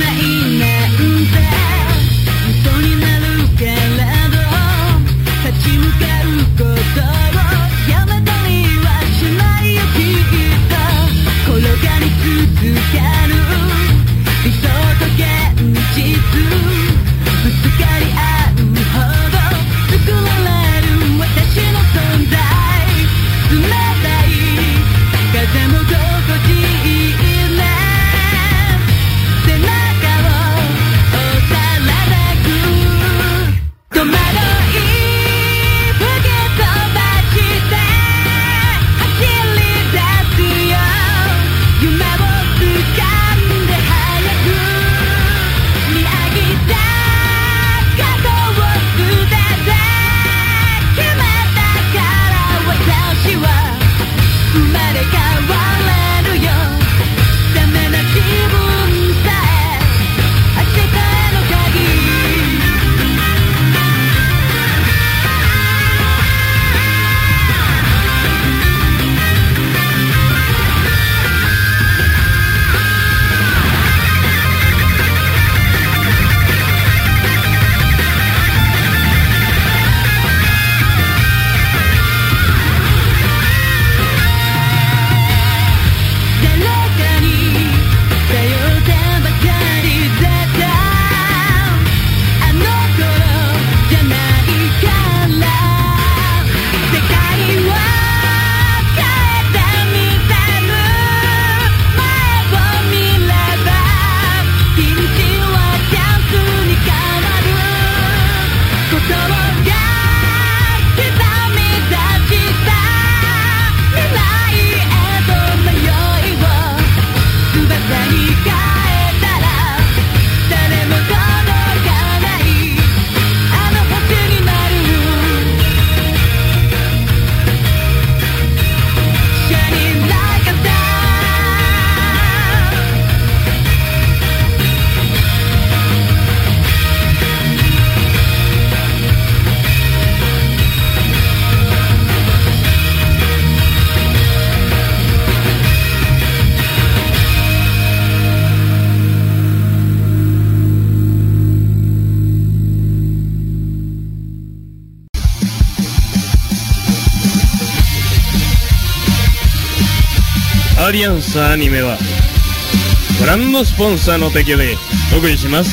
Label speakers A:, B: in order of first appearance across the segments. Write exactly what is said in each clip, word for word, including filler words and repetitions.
A: アリアンスアニメはご覧のスポンサーの提供でお送りします。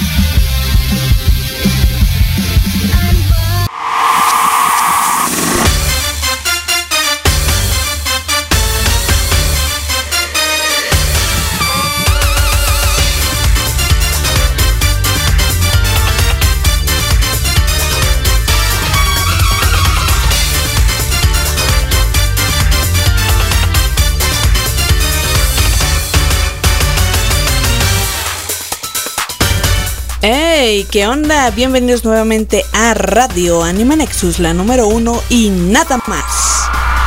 B: Hey, ¿qué onda? Bienvenidos nuevamente a Radio Anime Nexus, la número uno y nada más.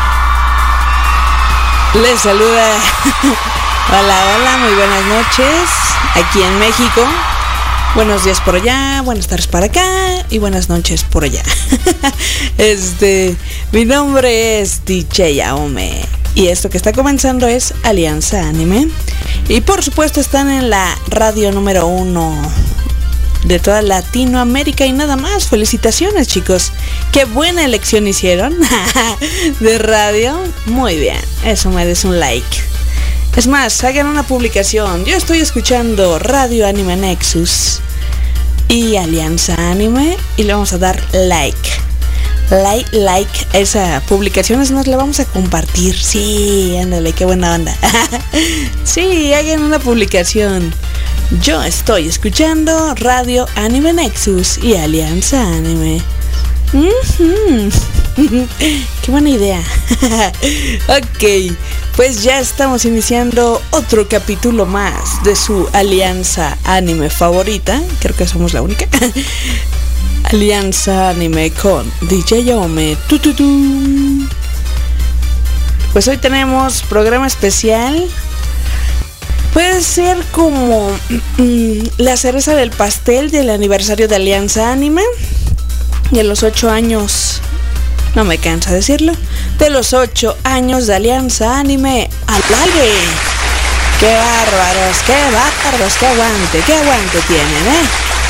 B: Les saluda. Hola, hola, muy buenas noches. Aquí en México. Buenos días por allá, buenas tardes para acá y buenas noches por allá. Este, mi nombre es D J Yaome y esto que está comenzando es Alianza Anime. Y por supuesto están en la radio número uno de toda Latinoamérica y nada más. Felicitaciones, chicos, qué buena elección hicieron de radio. Muy bien, eso merece un like. Es más, hagan una publicación. Yo estoy escuchando Radio Anime Nexus y Alianza Anime y le vamos a dar like. Like, like, esa publicación es más, la vamos a compartir. Sí, ándale, qué buena onda. Sí, hagan una publicación. Yo estoy escuchando Radio Anime Nexus y Alianza Anime. Uh-huh. Qué buena idea. Ok, pues ya estamos iniciando otro capítulo más de su Alianza Anime favorita. Creo que somos la única. Alianza Anime con D J Yaome. Tu, tu, tu. Pues hoy tenemos programa especial. Puede ser como mm, la cereza del pastel del aniversario de Alianza Anime. De los ocho años, no me cansa decirlo, de los ocho años de Alianza Anime al aire. Qué bárbaros, qué bárbaros, qué aguante, qué aguante tienen, ¿eh?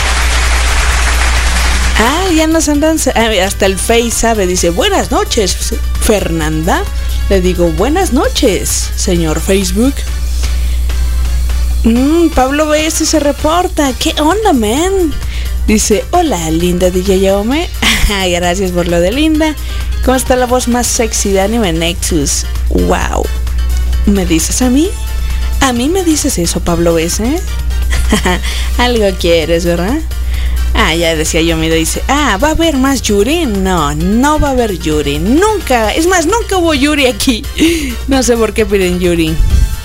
B: Ah, ya nos andan, hasta el Face sabe, dice, buenas noches, Fernanda. Le digo, buenas noches, señor Facebook. Mm, Pablo B S se reporta, ¿qué onda, man? Dice, hola, linda D J Yaome. Gracias por lo de linda. ¿Cómo está la voz más sexy de Anime Nexus? Wow. ¿Me dices a mí? A mí me dices eso, Pablo B S. Algo quieres, ¿verdad? Ah, ya decía yo, mira, dice, ah, ¿va a haber más Yuri? No, no va a haber Yuri, nunca, es más, nunca hubo Yuri aquí. No sé por qué piden Yuri.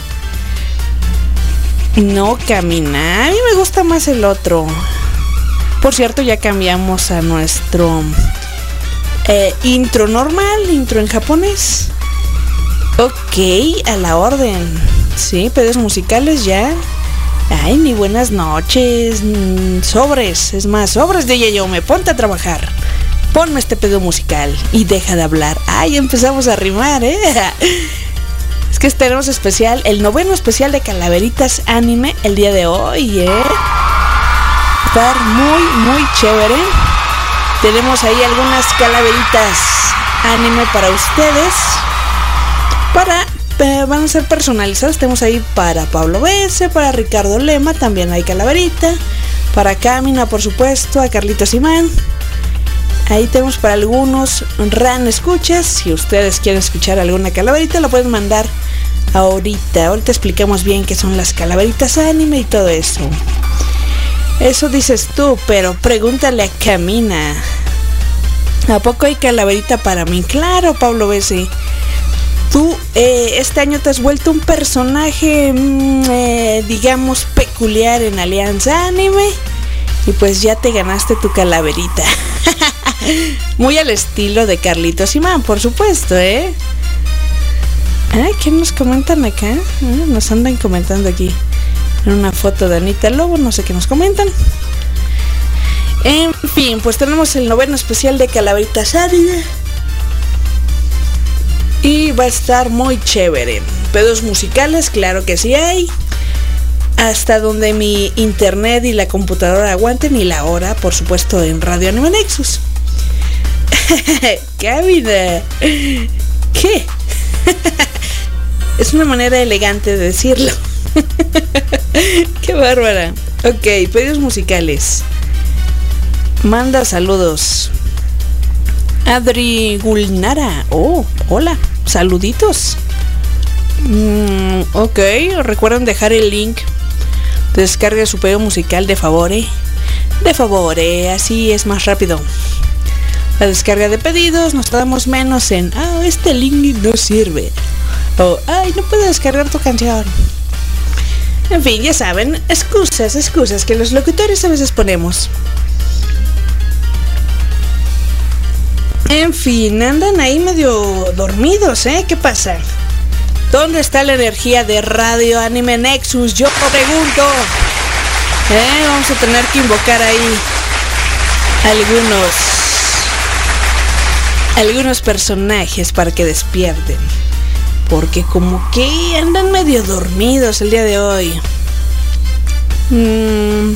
B: No camina, a mí me gusta más el otro. Por cierto, ya cambiamos a nuestro eh, intro normal, intro en japonés. Ok, a la orden. Sí, pedidos musicales ya. Ay, ni buenas noches, sobres, es más, sobres de yo me ponte a trabajar. Ponme este pedo musical y deja de hablar. Ay, empezamos a rimar, ¿eh? Es que tenemos especial, el noveno especial de Calaveritas Anime el día de hoy, ¿eh? Va a estar muy, muy chévere. Tenemos ahí algunas calaveritas anime para ustedes. Para... van a ser personalizadas. Tenemos ahí para Pablo B S, para Ricardo Lema, también hay calaverita. Para Camina, por supuesto, a Carlitos Imán. Ahí tenemos para algunos ran escuchas. Si ustedes quieren escuchar alguna calaverita, la pueden mandar ahorita. Ahorita explicamos bien qué son las calaveritas anime y todo eso. Eso dices tú, pero pregúntale a Camina. ¿A poco hay calaverita para mí? Claro, Pablo B S. Tú eh, este año te has vuelto un personaje, mmm, eh, digamos, peculiar en Alianza Anime. Y pues ya te ganaste tu calaverita. Muy al estilo de Carlitos Imán, por supuesto, ¿eh? Ay, ¿qué nos comentan acá? Ah, nos andan comentando aquí. En una foto de Anita Lobo, no sé qué nos comentan. En fin, pues tenemos el noveno especial de Calaveritas Anime. Y va a estar muy chévere. Pedos musicales, claro que sí hay. Hasta donde mi internet y la computadora aguanten, y la hora, por supuesto, en Radio Anime Nexus. Camina. ¿Qué? Es una manera elegante de decirlo. Qué bárbara. Ok, pedidos musicales. Manda saludos. Adri Gulnara. Oh, hola. Saluditos. Mm, ok, recuerden dejar el link de descarga de su pedido musical de favor, ¿eh? De favor, ¿eh? Así es más rápido. La descarga de pedidos nos tardamos menos en, ah, este link no sirve. O, ay, no puedo descargar tu canción. En fin, ya saben, excusas, excusas que los locutores a veces ponemos. En fin, andan ahí medio dormidos, ¿eh? ¿Qué pasa? ¿Dónde está la energía de Radio Anime Nexus? Yo pregunto. ¿Eh? Vamos a tener que invocar ahí algunos algunos personajes para que despierten. Porque como que andan medio dormidos el día de hoy. Mm.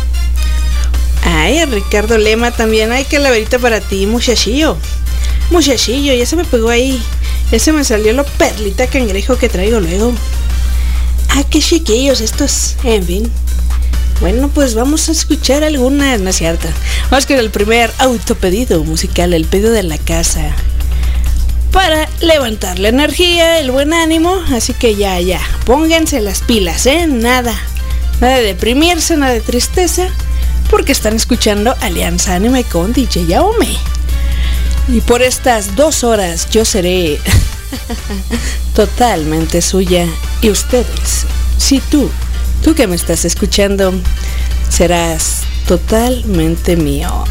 B: Ay, Ricardo Lema también. Ay, calaverita para ti, muchachillo. Muchachillo, ya se me pegó ahí. Ya se me salió lo perlita cangrejo que traigo luego. Ah, qué chiquillos estos. En fin. Bueno, pues vamos a escuchar algunas, ¿no es cierto? Vamos con el primer autopedido musical, el pedido de la casa. Para levantar la energía, el buen ánimo. Así que ya, ya, pónganse las pilas, ¿eh? Nada, nada de deprimirse, nada de tristeza. Porque están escuchando Alianza Anime con D J Yaome. Y por estas dos horas yo seré totalmente suya. Y ustedes, si tú, tú que me estás escuchando, serás totalmente mío.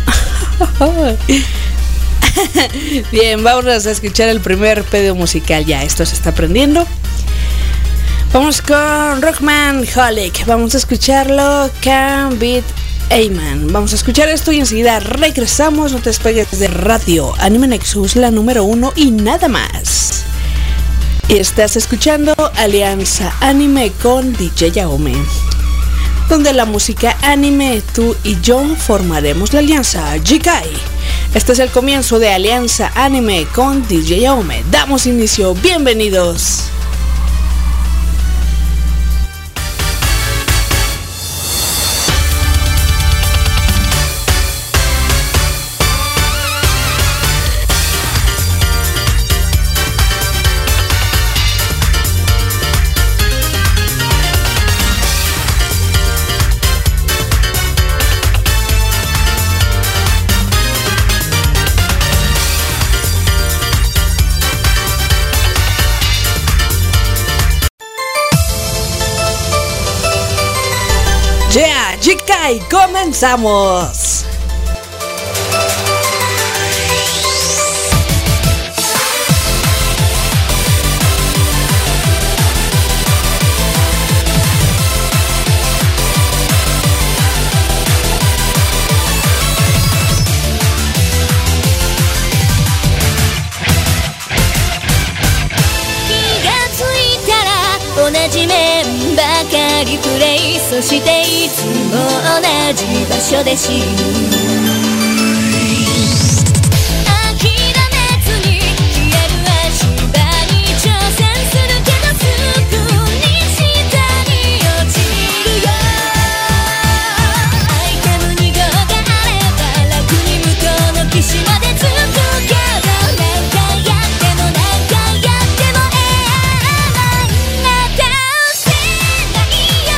B: Bien, vamos a escuchar el primer pedido musical. Ya, esto se está aprendiendo. Vamos con Rockman Holic. Vamos a escucharlo. Can Beat Amen. Vamos a escuchar esto y enseguida regresamos. No te despegues de Radio Anime Nexus, la número uno y nada más. Estás escuchando Alianza Anime con D J Yaume, donde la música anime, tú y yo formaremos la alianza Jikai. Este es el comienzo de Alianza Anime con D J Yaume. Damos inicio, bienvenidos. ¡Yeah! Jikai, comenzamos. そしていつも同じ場所で死ぬ諦めずに消える足場に挑戦するけどすぐに下に落ちるよアイテムに号があれば楽に向こうの岸まで着くけど何回やっても何回やっても永遠な倒せないよ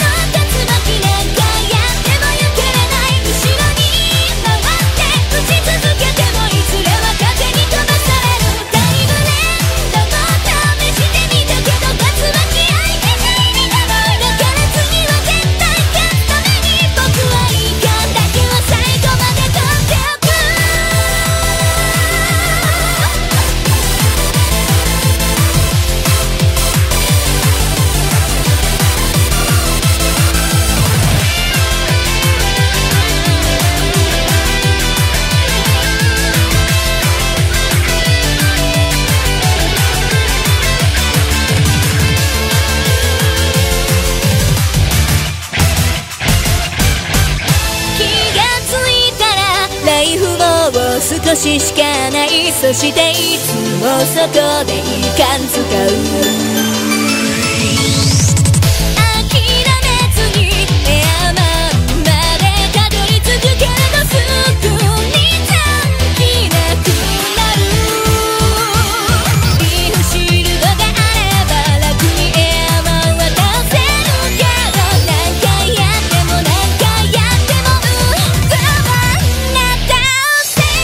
B: 少ししかない。そしていつもそこでいい感使う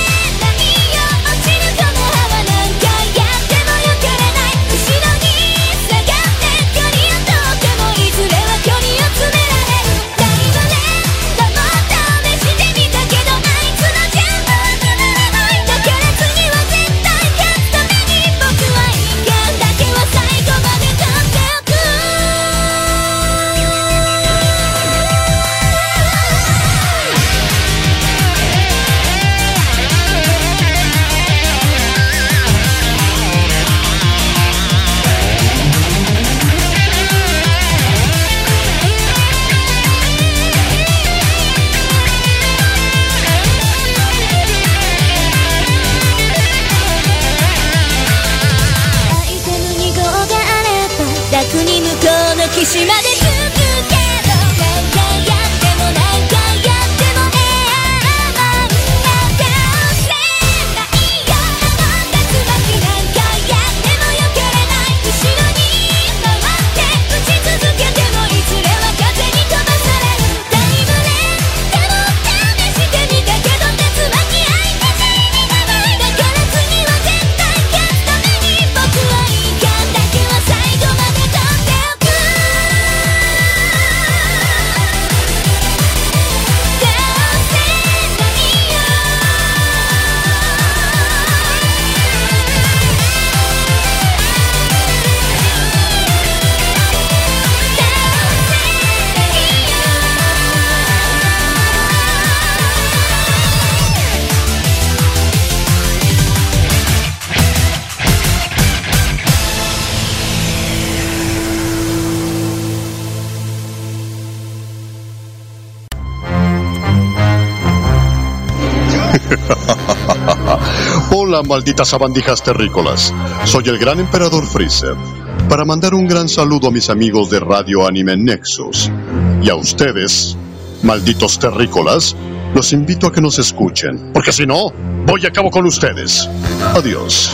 B: 後ろに
C: Hola, malditas sabandijas terrícolas. Soy el gran emperador Freezer, para mandar un gran saludo a mis amigos de Radio Anime Nexus. Y a ustedes, malditos terrícolas, los invito a que nos escuchen, porque si no, voy a cabo con ustedes. Adiós.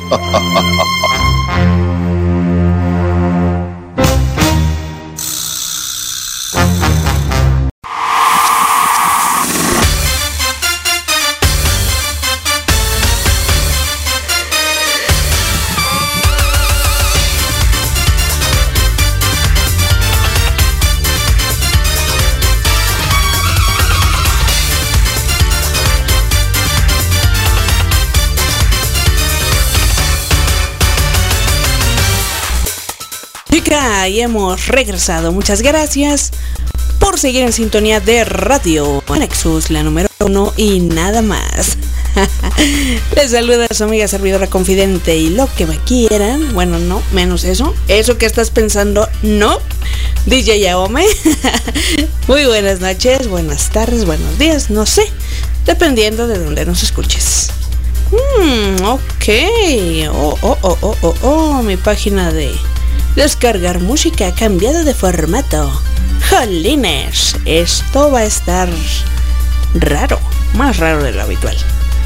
B: Y hemos regresado. Muchas gracias por seguir en sintonía de Radio Nexus, la número uno y nada más. Les saluda su amiga servidora confidente y lo que me quieran. Bueno, no, menos eso. Eso que estás pensando, no. D J Yaome. Muy buenas noches, buenas tardes, buenos días, no sé, dependiendo de donde nos escuches. Hmm, ok. Oh, oh, oh, oh, oh, oh, mi página de descargar música ha cambiado de formato. Jolines, esto va a estar raro, más raro de lo habitual.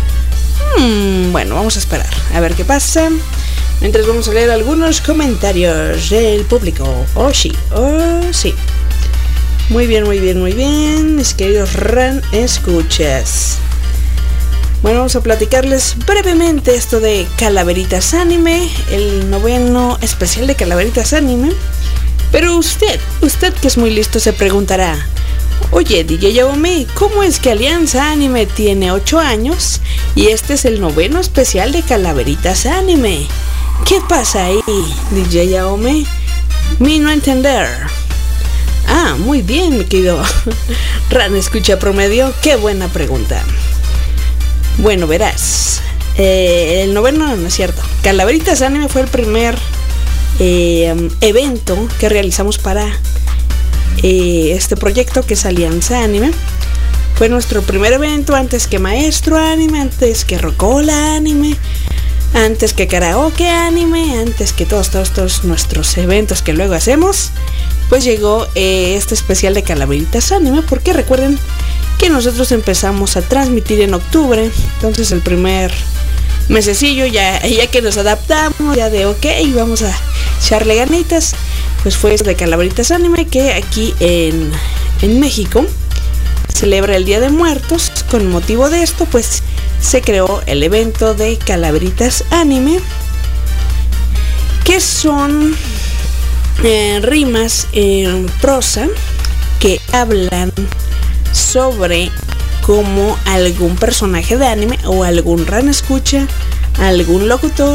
B: Hmm, bueno, vamos a esperar a ver qué pasa. Mientras vamos a leer algunos comentarios del público. Oh sí, oh sí. Muy bien, muy bien, muy bien, mis queridos Ran escuchas. Bueno, vamos a platicarles brevemente esto de Calaveritas Anime, el noveno especial de Calaveritas Anime. Pero usted, usted que es muy listo se preguntará: oye, D J Yaome, ¿cómo es que Alianza Anime tiene ocho años y este es el noveno especial de Calaveritas Anime? ¿Qué pasa ahí, D J Yaome? Mi no entender. Ah, muy bien, mi querido Ran escucha promedio, qué buena pregunta. Bueno, verás, eh, el noveno no es cierto. Calaveritas Anime fue el primer eh, evento que realizamos para eh, este proyecto que es Alianza Anime. Fue nuestro primer evento antes que Maestro Anime, antes que Rocola Anime, antes que Karaoke Anime, antes que todos, todos, todos nuestros eventos que luego hacemos. Pues llegó eh, este especial de Calaveritas Anime, porque recuerden que nosotros empezamos a transmitir en octubre, entonces el primer mesecillo ya, ya que nos adaptamos, ya de ok, vamos a echarle ganitas, pues fue de Calaveritas Anime, que aquí en, en México celebra el Día de Muertos. Con motivo de esto, pues se creó el evento de Calaveritas Anime, que son eh, rimas en prosa que hablan sobre cómo algún personaje de anime o algún ran escucha, algún locutor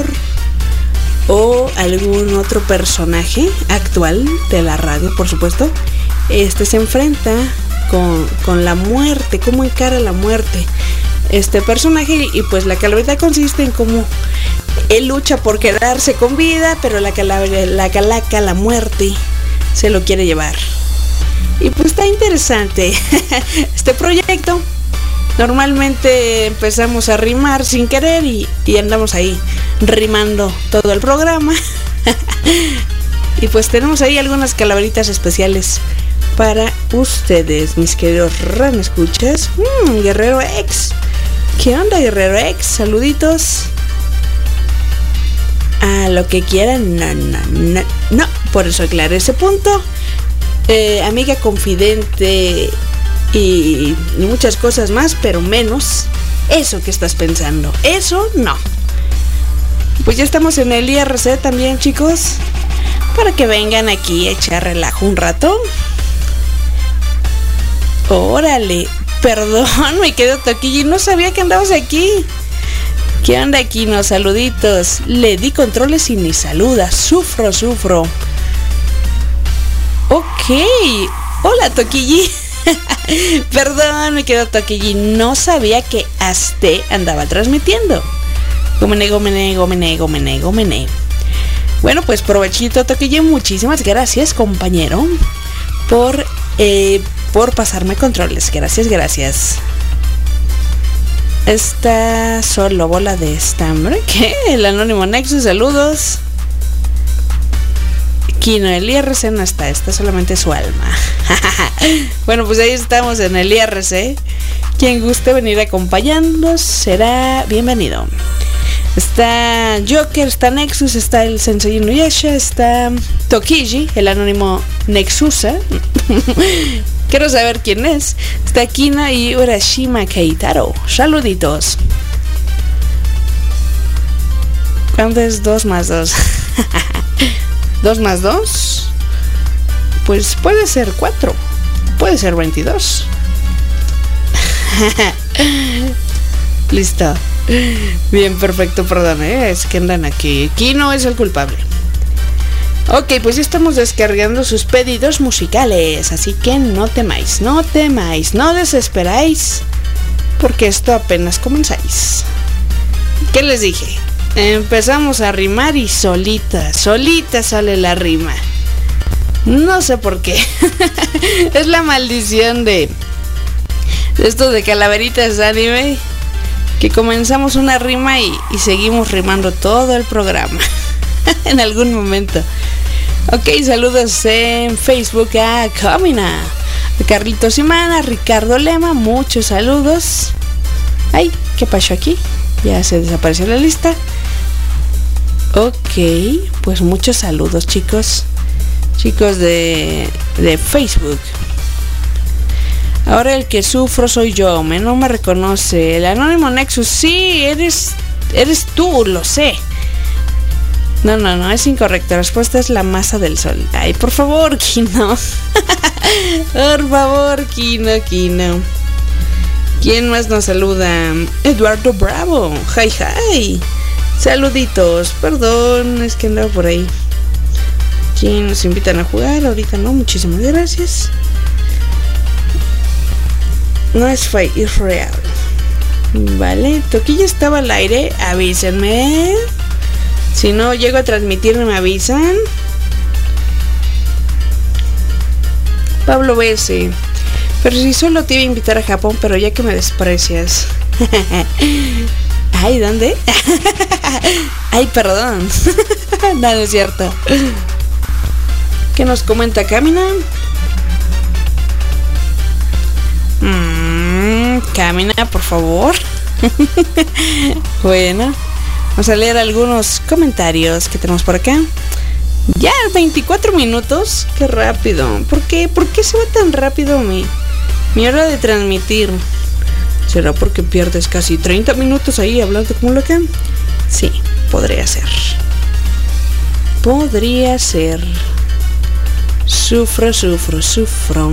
B: o algún otro personaje actual de la radio, por supuesto, este se enfrenta con, con la muerte, cómo encara la muerte este personaje. Y pues la calaverita consiste en cómo él lucha por quedarse con vida, pero la calavera, la calaca, la muerte, se lo quiere llevar. Y pues está interesante este proyecto. Normalmente empezamos a rimar sin querer y, y andamos ahí rimando todo el programa. Y pues tenemos ahí algunas calaveritas especiales para ustedes, mis queridos Ran escuchas. Mm, Guerrero X. ¿Qué onda, Guerrero X? Saluditos. A lo que quieran. No, no, no, no. Por eso aclaré ese punto. Eh, amiga confidente y muchas cosas más, pero menos eso que estás pensando. Eso no. Pues ya estamos en el I R C también, chicos, para que vengan aquí a echar relajo un rato. Órale, perdón, me quedo toquilla y no sabía que andabas aquí. ¿Qué onda, Kino? Saluditos. Le di controles y ni saluda. Sufro, sufro. Ok. Hola, Toquilli. Perdón, me quedo Toquilli. No sabía que Azte andaba transmitiendo. Gomene, gomene, gomene, gomene, gomene. Bueno, pues provechito, Toquilli. Muchísimas gracias, compañero, por, eh, por pasarme controles. Gracias, gracias. Está solo bola de estambre. ¿Qué? El Anónimo Nexus, saludos. Kino, el I R C no está, está solamente su alma. Bueno, pues ahí estamos en el I R C. Quien guste venir a acompañarnos será bienvenido. Está Joker, está Nexus, está el Sensei Inuyasha, está Tokiji, el Anónimo Nexusa. Quiero saber quién es. Está Kina y Urashima Keitaro. Saluditos. ¿Cuánto es dos más dos? ¿dos más dos? Pues puede ser cuatro. Puede ser veintidós. Listo. Bien, perfecto, perdón, ¿eh? Es que andan aquí. Kino es el culpable. Ok, pues ya estamos descargando sus pedidos musicales, así que no temáis, no temáis, no desesperáis, porque esto apenas comenzáis. ¿Qué les dije? Empezamos a rimar y solita, solita sale la rima. No sé por qué. Es la maldición de, de esto de Calaveritas Anime, que comenzamos una rima y, y seguimos rimando todo el programa. En algún momento. Ok, saludos en Facebook a Camina, a Carlitos Imana, a Ricardo Lema, muchos saludos. Ay, ¿qué pasó aquí? Ya se desapareció la lista. Ok, pues muchos saludos, chicos. Chicos de, de Facebook. Ahora el que sufro soy yo, me no me reconoce. El Anónimo Nexus, sí, eres, eres tú, lo sé. No, no, no, es incorrecto. La respuesta es la masa del sol. Ay, por favor, Kino. Por favor, Kino, Kino. ¿Quién más nos saluda? Eduardo Bravo. Hi, hi. Saluditos. Perdón, es que andaba por ahí. ¿Quién nos invitan a jugar? Ahorita no, muchísimas gracias. No es fake, es real. Vale, Toquilla estaba al aire. Avísenme. Si no llego a transmitir, me avisan. Pablo B S. Pero si solo te iba a invitar a Japón, pero ya que me desprecias. Ay, ¿dónde? Ay, perdón. No, no es cierto. ¿Qué nos comenta Camina? Mm, Camina, por favor. Bueno, vamos a leer algunos comentarios que tenemos por acá. Ya, veinticuatro minutos. Qué rápido. ¿Por qué? ¿Por qué se va tan rápido mi, mi hora de transmitir? ¿Será porque pierdes casi treinta minutos ahí hablando como loca? Sí, podría ser. Podría ser. Sufro, sufro, sufro.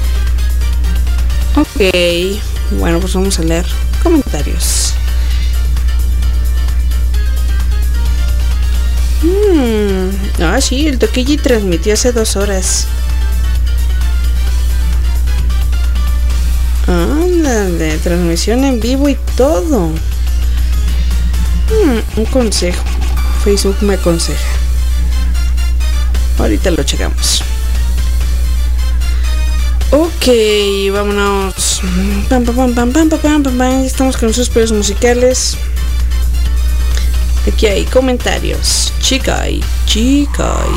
B: Ok. Bueno, pues vamos a leer comentarios. Hmm. Ah, sí, el Toquilli transmitió hace dos horas. Ándale, transmisión en vivo y todo. Hmm, un consejo. Facebook me aconseja. Ahorita lo checamos. Ok, vámonos. Pam, pam, pam, pam, pam, pam, pam, pam. Estamos con sus pedidos musicales. Aquí hay comentarios. Chicay, chicay.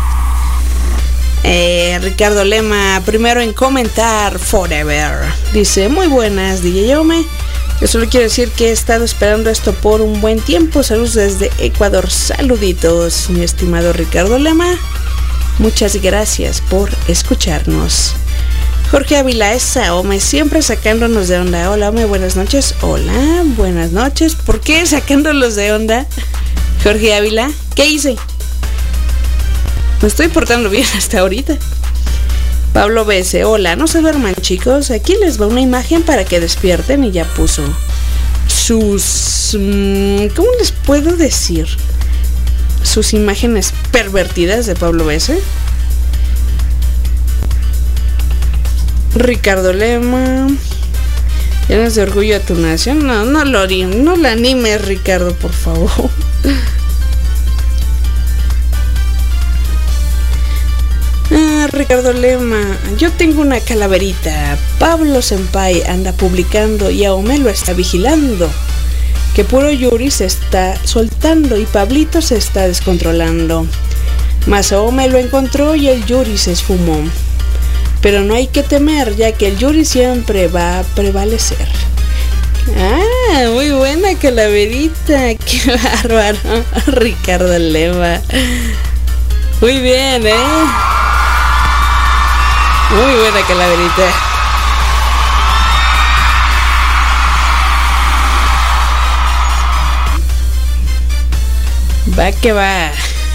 B: Eh, Ricardo Lema, primero en comentar Forever. Dice, muy buenas, D J Yome. Yo solo quiero decir que he estado esperando esto por un buen tiempo. Saludos desde Ecuador. Saluditos, mi estimado Ricardo Lema. Muchas gracias por escucharnos. Jorge Ávila, esa Ome, siempre sacándonos de onda. Hola, Ome, buenas noches. Hola, buenas noches. ¿Por qué sacándolos de onda? Jorge Ávila, ¿qué hice? Me estoy portando bien hasta ahorita. Pablo B S, hola, no se duerman, chicos. Aquí les va una imagen para que despierten. Y ya puso sus... ¿cómo les puedo decir? Sus imágenes pervertidas de Pablo B S. Ricardo Lema, llenas de orgullo a tu nación. No, no lo no la animes, Ricardo, por favor. Ah, Hola Ricardo Lema, yo tengo una calaverita. Pablo Senpai anda publicando y Aome lo está vigilando. Que puro Yuri se está soltando y Pablito se está descontrolando. Mas Aome lo encontró y el Yuri se esfumó. Pero no hay que temer, ya que el Yuri siempre va a prevalecer. Ah, muy buena calaverita. Qué bárbaro, Ricardo Lema. Muy bien, ¿eh? Muy buena calaverita. Va que va.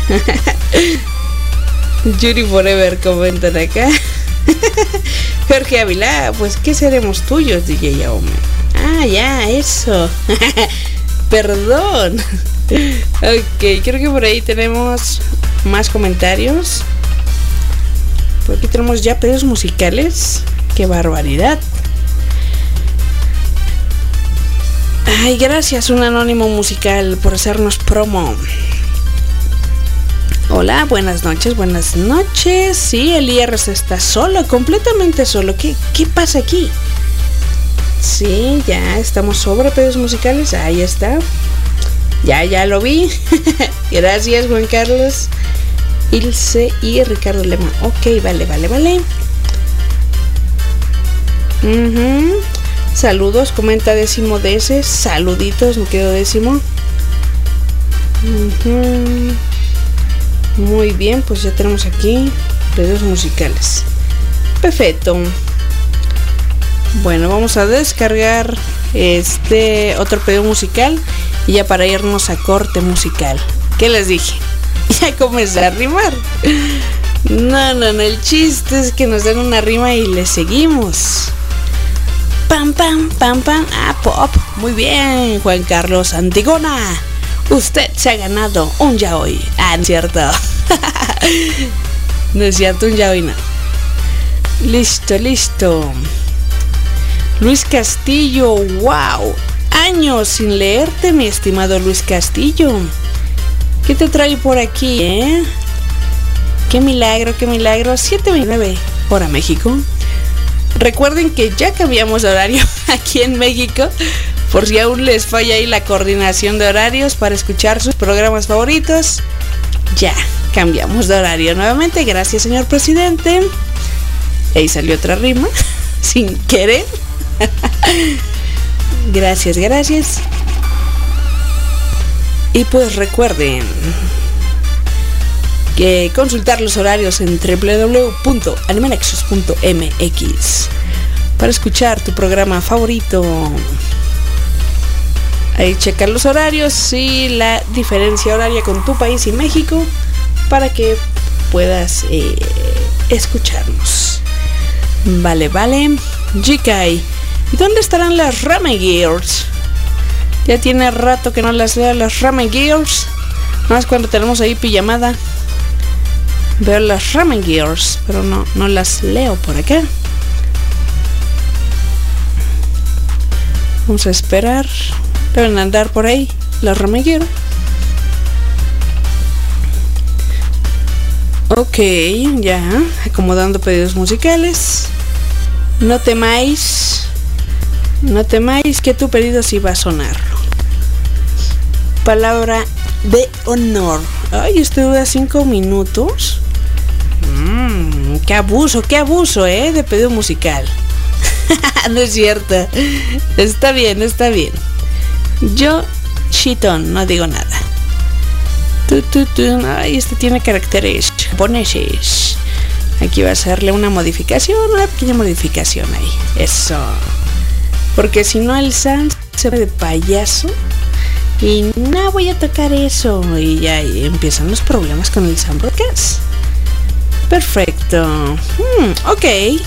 B: Yuri Forever comentan acá. Jorge Ávila, pues ¿qué seremos tuyos, D J Aome? Ah, ya, eso. Perdón. Ok, creo que por ahí tenemos más comentarios. Por aquí tenemos ya pedidos musicales. ¡Qué barbaridad! Ay, gracias, un anónimo musical, por hacernos promo. Hola, buenas noches, buenas noches. Sí, el I R C está solo, completamente solo. ¿Qué, qué pasa aquí? Sí, ya estamos sobre pedidos musicales. Ahí está. Ya, ya lo vi. Gracias, Juan Carlos, Ilse y Ricardo Lema. Ok, vale, vale, vale. Uh-huh. Saludos, comenta Décimo D S. Saluditos, me quedo Décimo. Uh-huh. Muy bien, pues ya tenemos aquí pedidos musicales. Perfecto. Bueno, vamos a descargar este otro pedido musical y ya para irnos a corte musical. ¿Qué les dije? Ya comencé a rimar. No, no, no, el chiste es que nos den una rima y le seguimos. Pam, pam, pam, pam. Ah, pop. Muy bien, Juan Carlos Antigona. Usted se ha ganado un yaoi. Ah, no es cierto. No es cierto, un yaoi no. Listo, listo. Luis Castillo, wow. Años sin leerte, mi estimado Luis Castillo. ¿Qué te trae por aquí, eh? Qué milagro, qué milagro. siete veintinueve, hora México. Recuerden que ya cambiamos de horario aquí en México. Por si aún les falla ahí la coordinación de horarios para escuchar sus programas favoritos. Ya cambiamos de horario nuevamente. Gracias, señor presidente. Ahí salió otra rima. Sin querer. Gracias, gracias. Y pues recuerden que consultar los horarios en doble u doble u doble u punto anime nexus punto m x para escuchar tu programa favorito. Ahí checar los horarios y la diferencia horaria con tu país y México para que puedas eh, escucharnos. Vale, vale. G K, ¿y dónde estarán las Ramen Girls? Ya tiene rato que no las leo, las Ramen Girls. Más cuando tenemos ahí pijamada. Veo las Ramen Girls, pero no, no las leo por acá. Vamos a esperar. Deben andar por ahí las Ramen Girls. Ok, ya, acomodando pedidos musicales. No temáis, no temáis que tu pedido sí va a sonar. Palabra de honor. Ay, esto dura cinco minutos. Mmm, qué abuso, qué abuso, eh, de pedido musical. No es cierto. Está bien, está bien. Yo, Shiton, no digo nada. Tu, tu, tu. Ay, este tiene caracteres japoneses. Aquí va a hacerle una modificación, una pequeña modificación ahí. Eso. Porque si no el Sans se ve de payaso. Y no voy a tocar eso. Y ya ahí empiezan los problemas con el Sans Broadcast. Perfecto. Hmm, ok.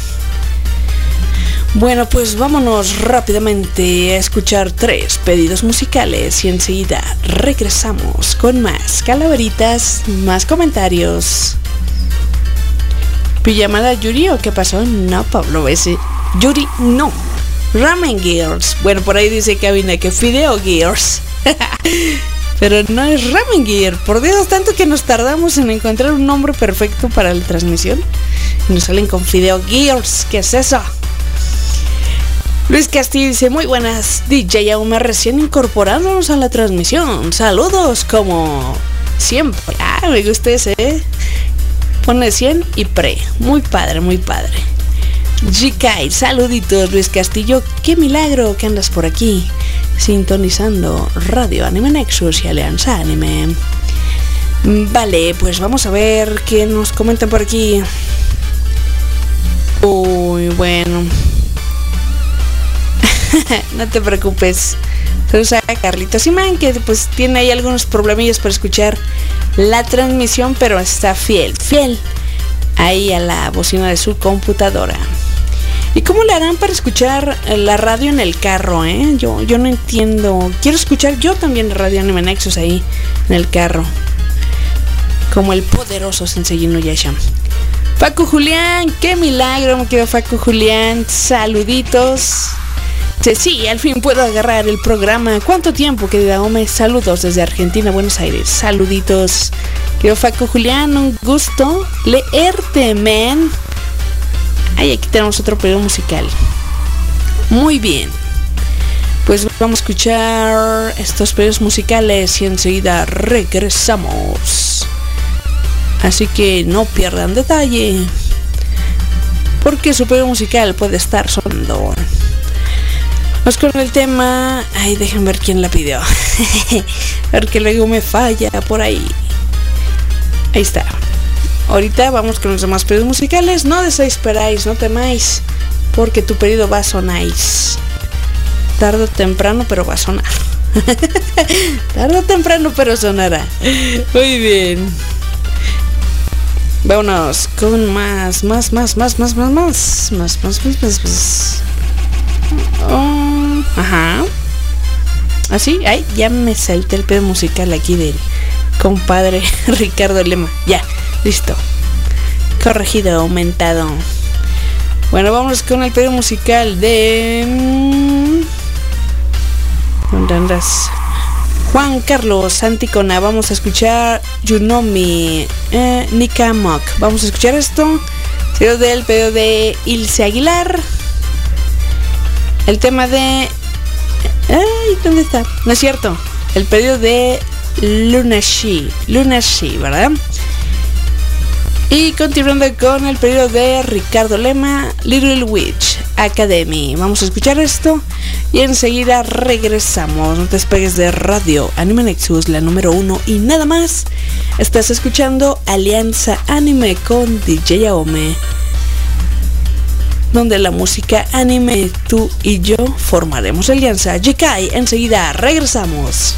B: Bueno, pues vámonos rápidamente a escuchar tres pedidos musicales y enseguida regresamos con más calaveritas, más comentarios. ¿Pijamada Yuri o qué pasó? No, Pablo, ese Yuri no. Ramen Girls. Bueno, por ahí dice Cabina que Fideo Girls. Pero no es Ramen Gear. Por Dios, tanto que nos tardamos en encontrar un nombre perfecto para la transmisión. Nos salen con Fideo Gears. ¿Qué es eso? Luis Castillo dice, muy buenas, D J Aume, recién incorporándonos a la transmisión. Saludos como siempre. Ah, me gusta ese, ¿eh? Pone cien y pre. Muy padre, muy padre. G K, saluditos Luis Castillo. Qué milagro que andas por aquí sintonizando Radio Anime Nexus y Alianza Anime. Vale, pues vamos a ver qué nos comentan por aquí. Uy, bueno. No te preocupes. Saludos a Carlitos Imán, que pues tiene ahí algunos problemillas para escuchar la transmisión, pero está fiel, fiel ahí a la bocina de su computadora. ¿Y cómo le harán para escuchar la radio en el carro, eh? Yo, yo no entiendo. Quiero escuchar yo también Radio Anime Nexus ahí en el carro, como el poderoso Sensei Inuyasha. Facu Julián, qué milagro, me quedo Facu Julián. Saluditos. Sí, al fin puedo agarrar el programa. ¿Cuánto tiempo, querida Ome? Saludos desde Argentina, Buenos Aires. Saluditos. Querido Facu Julián, un gusto leerte, man. Ay, aquí tenemos otro periodo musical. Muy bien. Pues vamos a escuchar estos periodos musicales y enseguida regresamos. Así que no pierdan detalle, porque su periodo musical puede estar sonando. Vamos con el tema. Ay, déjenme ver quién la pidió. Porque luego me falla por ahí. Ahí está. Ahorita vamos con los demás pedidos musicales. No desesperáis, no temáis, porque tu pedido va a sonar. Tarde o temprano, pero va a sonar. Tarde o temprano, pero sonará. Muy bien. Vámonos con más, más, más, más, más, más, más, más, más, más, más, más. Oh, ajá. Así, ¿Ah, ay, ya me salté el pedo musical aquí del compadre Ricardo Lema. Ya, listo. Corregido, aumentado. Bueno, vamos con el pedo musical de ¿dónde andas? Juan Carlos Anticona. Vamos a escuchar Yunomi eh, Nikamok. Vamos a escuchar esto. Seguido del pedido de Ilse Aguilar. El tema de... Ay, ¿dónde está? No es cierto. El pedido de Lunashi. Lunashi, ¿verdad? Y continuando con el pedido de Ricardo Lema, Little Witch Academy. Vamos a escuchar esto y enseguida regresamos. No te despegues de Radio Anime Nexus, la número uno y nada más. Estás escuchando Alianza Anime con D J Aome, donde la música anime, tú y yo formaremos alianza. Jikai, enseguida regresamos.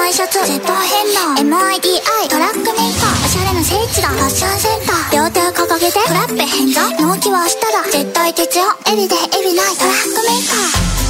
D: ワイシャツ絶対変な エムアイディーアイ トラックメーカーおしゃれな聖地だファッションセンター両手を掲げてフラッペ変座納期は明日だ絶対徹夜エビデイエビナイトラックメーカー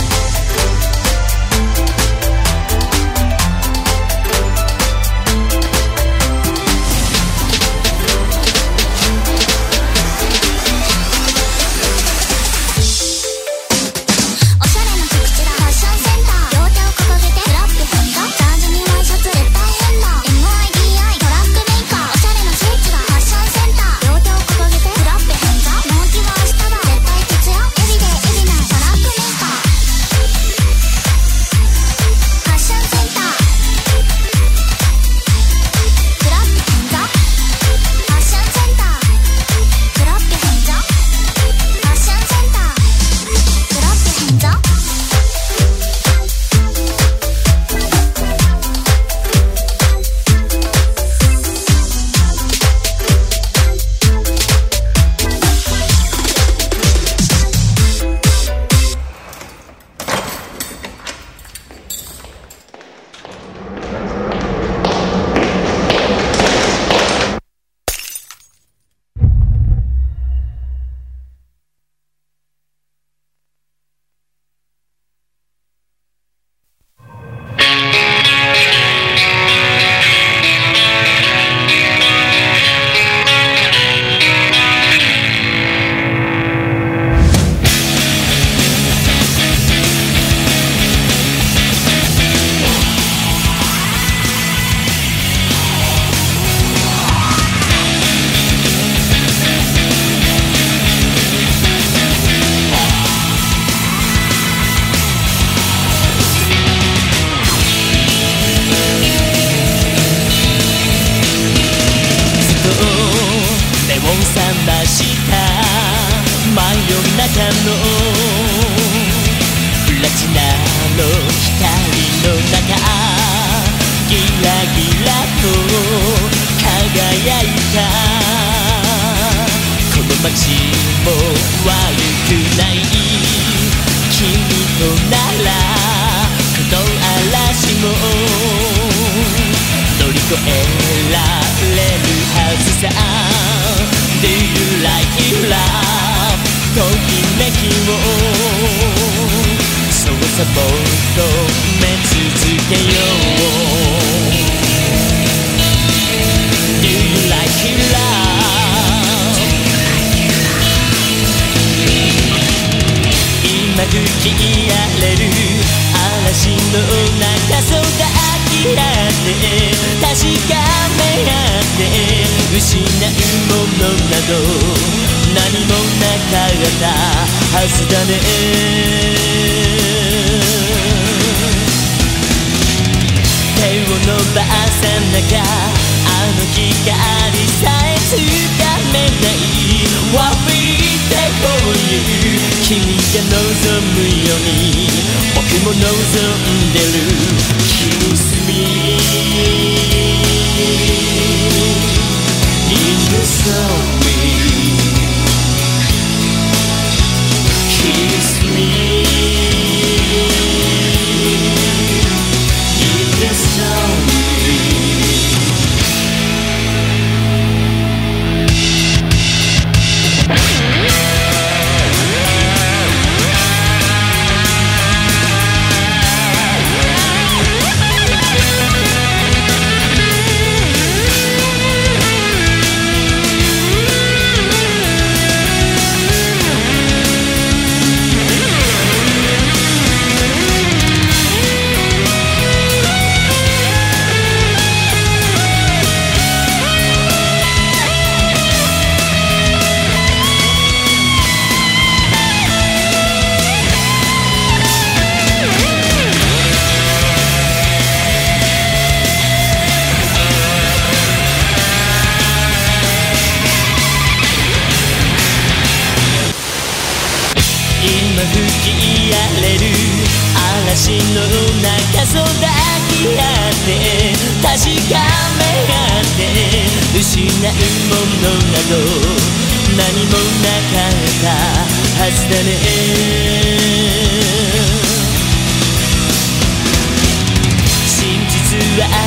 E: 真実は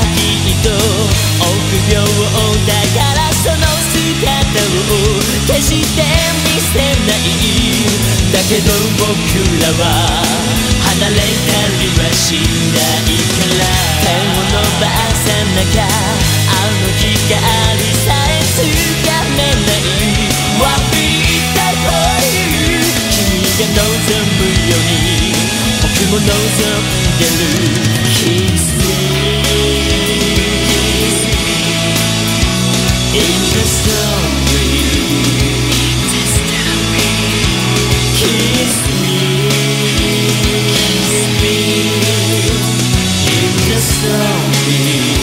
E: ようだからその姿を決して見せないだけど僕らは離れたりはしないから手を伸ばさなきゃあの光さえつかめないわびた恋君が望むように僕も望んでる Kiss me In the story Kiss me Kiss me In the story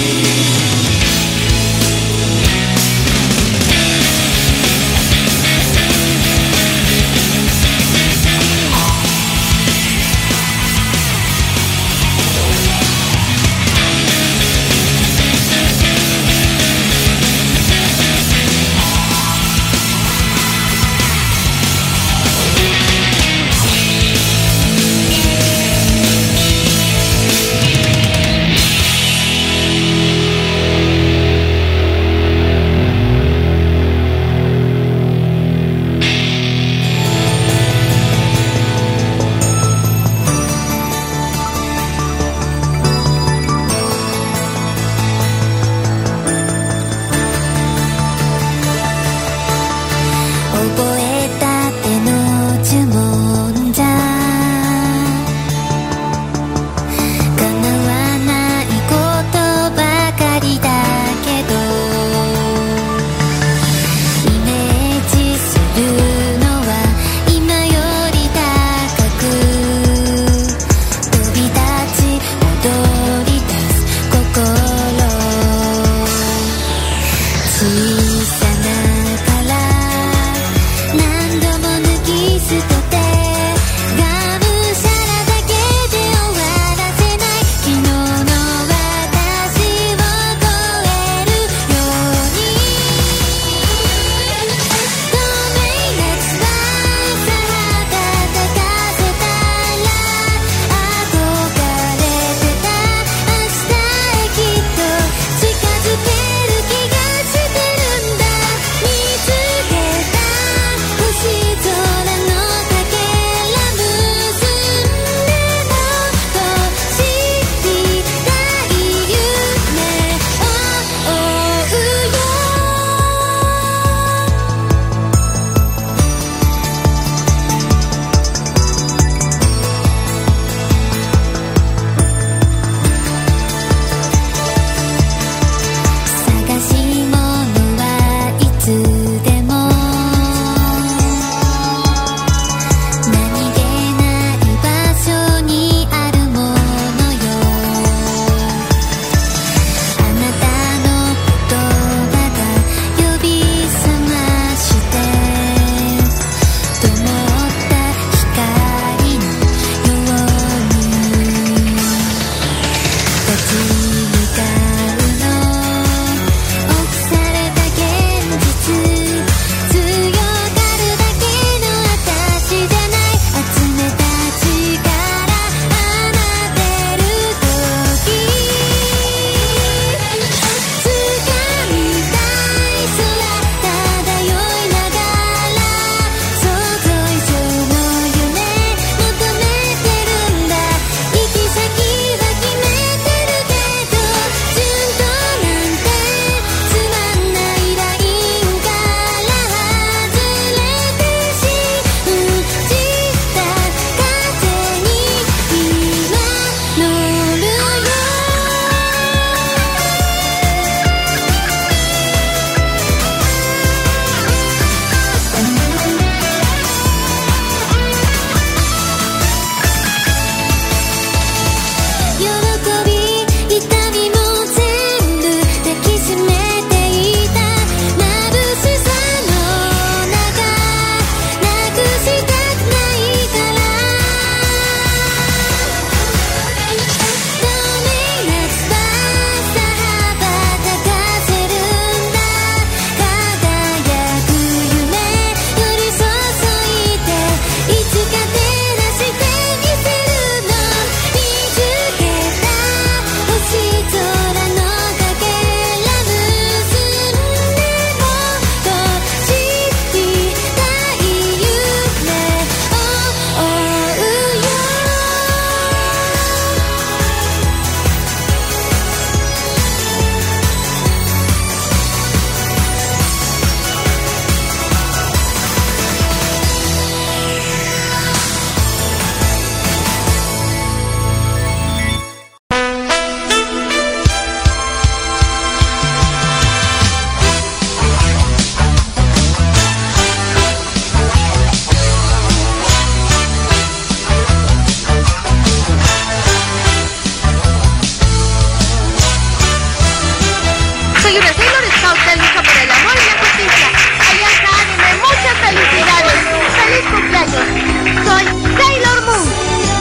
F: Detective Sailor Scout técnica por el amor y la justicia. Alianza Anime, muchas felicidades. ¡Feliz cumpleaños! Soy Sailor Moon.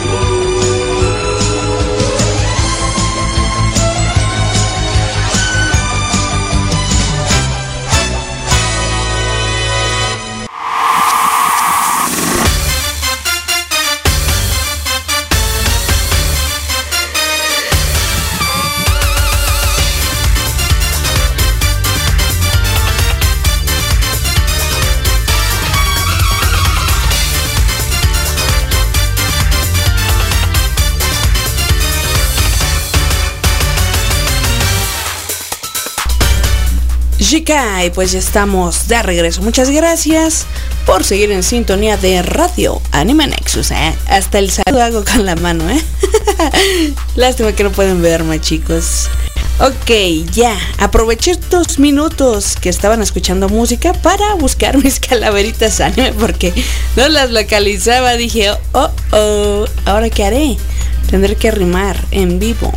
B: Shikai, pues ya estamos de regreso. Muchas gracias por seguir en sintonía de Radio Anime Nexus, ¿eh? Hasta el saludo hago con la mano, ¿eh? Lástima que no pueden verme, chicos. Ok, ya, aproveché estos minutos que estaban escuchando música para buscar mis calaveritas anime porque no las localizaba. Dije, oh, oh, ¿ahora qué haré? Tendré que rimar en vivo.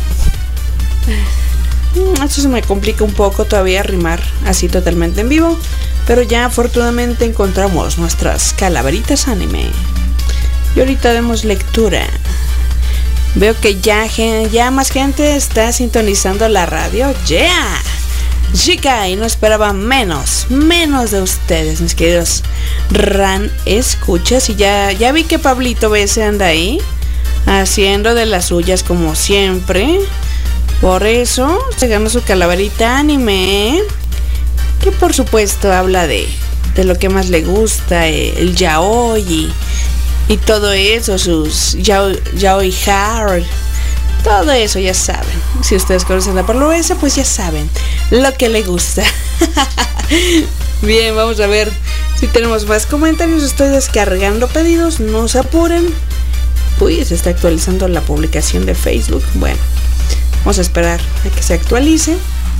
B: Esto se me complica un poco todavía rimar así totalmente en vivo, pero ya afortunadamente encontramos nuestras calaveritas anime. Y ahorita demos lectura. Veo que ya, ya más gente está sintonizando la radio. ¡Yeah! Chica, y no esperaba menos, menos de ustedes, mis queridos Ran escuchas. Y ya, ya vi que Pablito B S anda ahí, haciendo de las suyas como siempre. Por eso se ganó su calaverita anime, que por supuesto habla de, de lo que más le gusta, el yaoi y, y todo eso, sus yaoi, yaoi hard, todo eso ya saben. Si ustedes conocen la parloesa, pues ya saben lo que le gusta. Bien, vamos a ver si tenemos más comentarios. Estoy descargando pedidos, no se apuren. Uy, se está actualizando la publicación de Facebook. Bueno, vamos a esperar a que se actualice.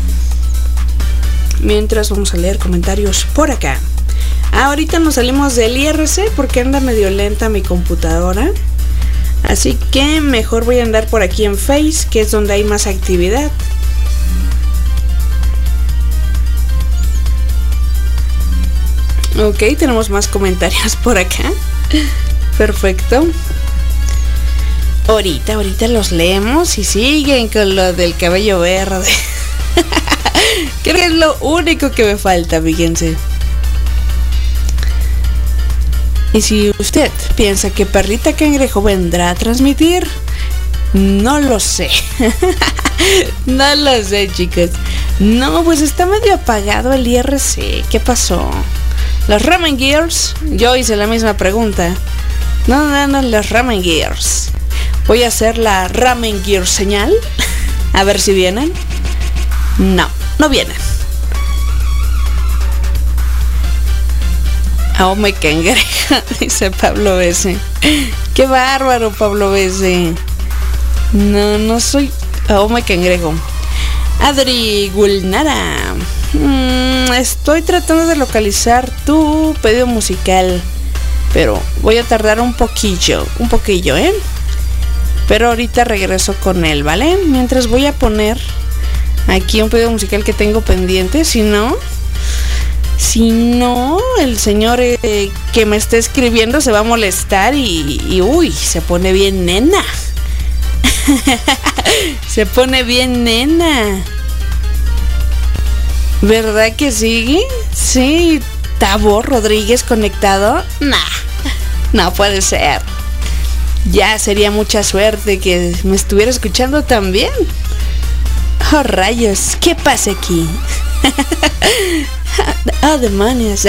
B: Mientras vamos a leer comentarios por acá. Ah, ahorita nos salimos del I R C porque anda medio lenta mi computadora. Así que mejor voy a andar por aquí en Face, que es donde hay más actividad. Ok, tenemos más comentarios por acá. Perfecto. Ahorita, ahorita los leemos y siguen con lo del cabello verde. Creo que es lo único que me falta, fíjense. Y si usted piensa que Perlita Cangrejo vendrá a transmitir, no lo sé. No lo sé, chicos. No, pues está medio apagado el I R C. ¿Qué pasó? Los Ramen Gears, yo hice la misma pregunta. No, no, no, los Ramen Gears. Voy a hacer la Ramen Gear señal. A ver si vienen. No, no vienen. Oh, me cangrejo, dice Pablo B S. Qué bárbaro, Pablo B S. No, no soy... Oh, me cangrejo. Adri Gulnara. Mm, estoy tratando de localizar tu pedido musical, pero voy a tardar un poquillo, un poquillo, ¿eh? Pero ahorita regreso con él, ¿vale? Mientras voy a poner aquí un pedido musical que tengo pendiente. Si no, si no, el señor eh, que me está escribiendo se va a molestar y, y uy, se pone bien nena. Se pone bien nena. ¿Verdad que sigue? Sí, Tabo Rodríguez conectado. Nah, no puede ser. Ya sería mucha suerte que me estuviera escuchando también. Oh, rayos, ¿qué pasa aquí? Oh, demonios.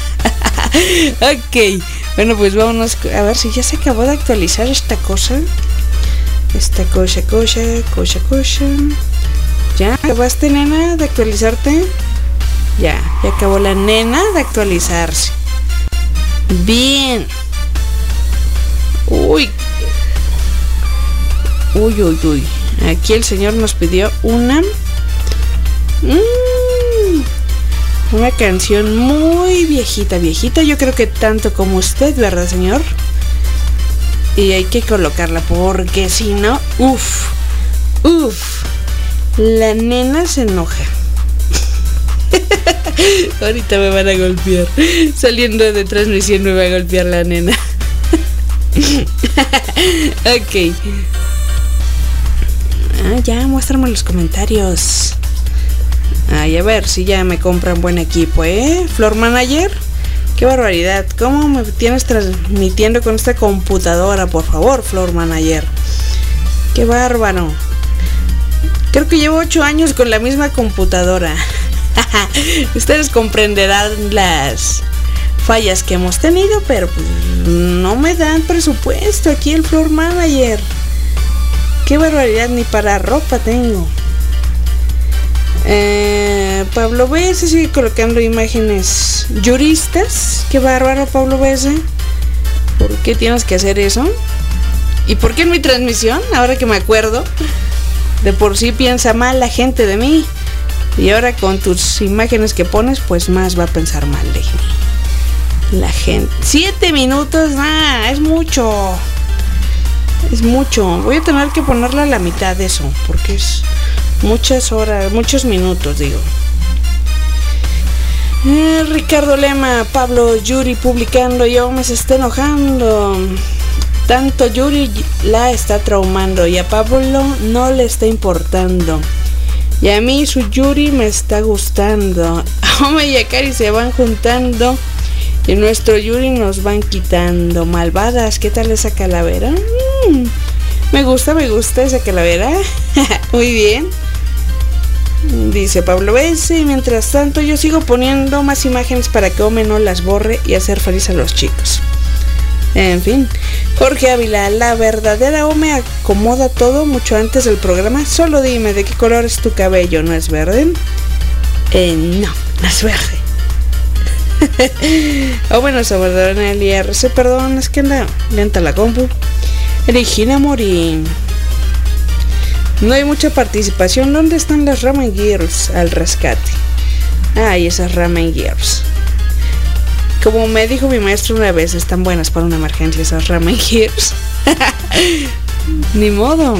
B: Ok, bueno, pues vámonos a ver si ya se acabó de actualizar esta cosa. Esta cosa, cosa, cosa, cosa. ¿Ya acabaste, nena, de actualizarte? Ya, ya acabó la nena de actualizarse. Bien. Uy. Uy, uy, uy. Aquí el señor nos pidió una... Mmm, una canción muy viejita, viejita. Yo creo que tanto como usted, ¿verdad, señor? Y hay que colocarla porque si no... Uf, uf. La nena se enoja. Ahorita me van a golpear. Saliendo de transmisión me va a golpear la nena. Ok. Ah, ya, muéstrame los comentarios. Ay, a ver si ya me compran buen equipo, ¿eh? Floor Manager. Qué barbaridad. ¿Cómo me tienes transmitiendo con esta computadora? Por favor, Floor Manager. Qué bárbaro. Creo que llevo ocho años con la misma computadora. Ustedes comprenderán las fallas que hemos tenido, pero pues no me dan presupuesto aquí el Floor Manager. Qué barbaridad, ni para ropa tengo. Eh, Pablo B S sigue colocando imágenes juristas. Qué bárbaro, Pablo B S. ¿Por qué tienes que hacer eso? ¿Y por qué en mi transmisión? Ahora que me acuerdo. De por sí piensa mal la gente de mí. Y ahora con tus imágenes que pones, pues más va a pensar mal de mí. La gente. Siete minutos, ah, es mucho. Es mucho. Voy a tener que ponerle a la mitad de eso, porque es muchas horas, muchos minutos, digo. Eh, Ricardo Lema, Pablo Yuri publicando, yo me se está enojando. Tanto Yuri la está traumando y a Pablo no le está importando. Y a mí su Yuri me está gustando. Ome y Akari se van juntando y nuestro Yuri nos van quitando. Malvadas, ¿qué tal esa calavera? Mm, me gusta, me gusta esa calavera. Muy bien. Dice Pablo S. Y mientras tanto yo sigo poniendo más imágenes para que Ome no las borre y hacer feliz a los chicos. En fin, Jorge Ávila, la verdadera Ome acomoda todo mucho antes del programa. Solo dime de qué color es tu cabello, ¿no es verde? Eh, no, no es verde. O bueno, Salvador en el I R C, perdón, es que anda lenta la compu. Regina Morín. No hay mucha participación. ¿Dónde están las Ramen Girls al rescate? Ay, esas Ramen Girls. Como me dijo mi maestro una vez, están buenas para una emergencia esas Ramen Girls. Ni modo.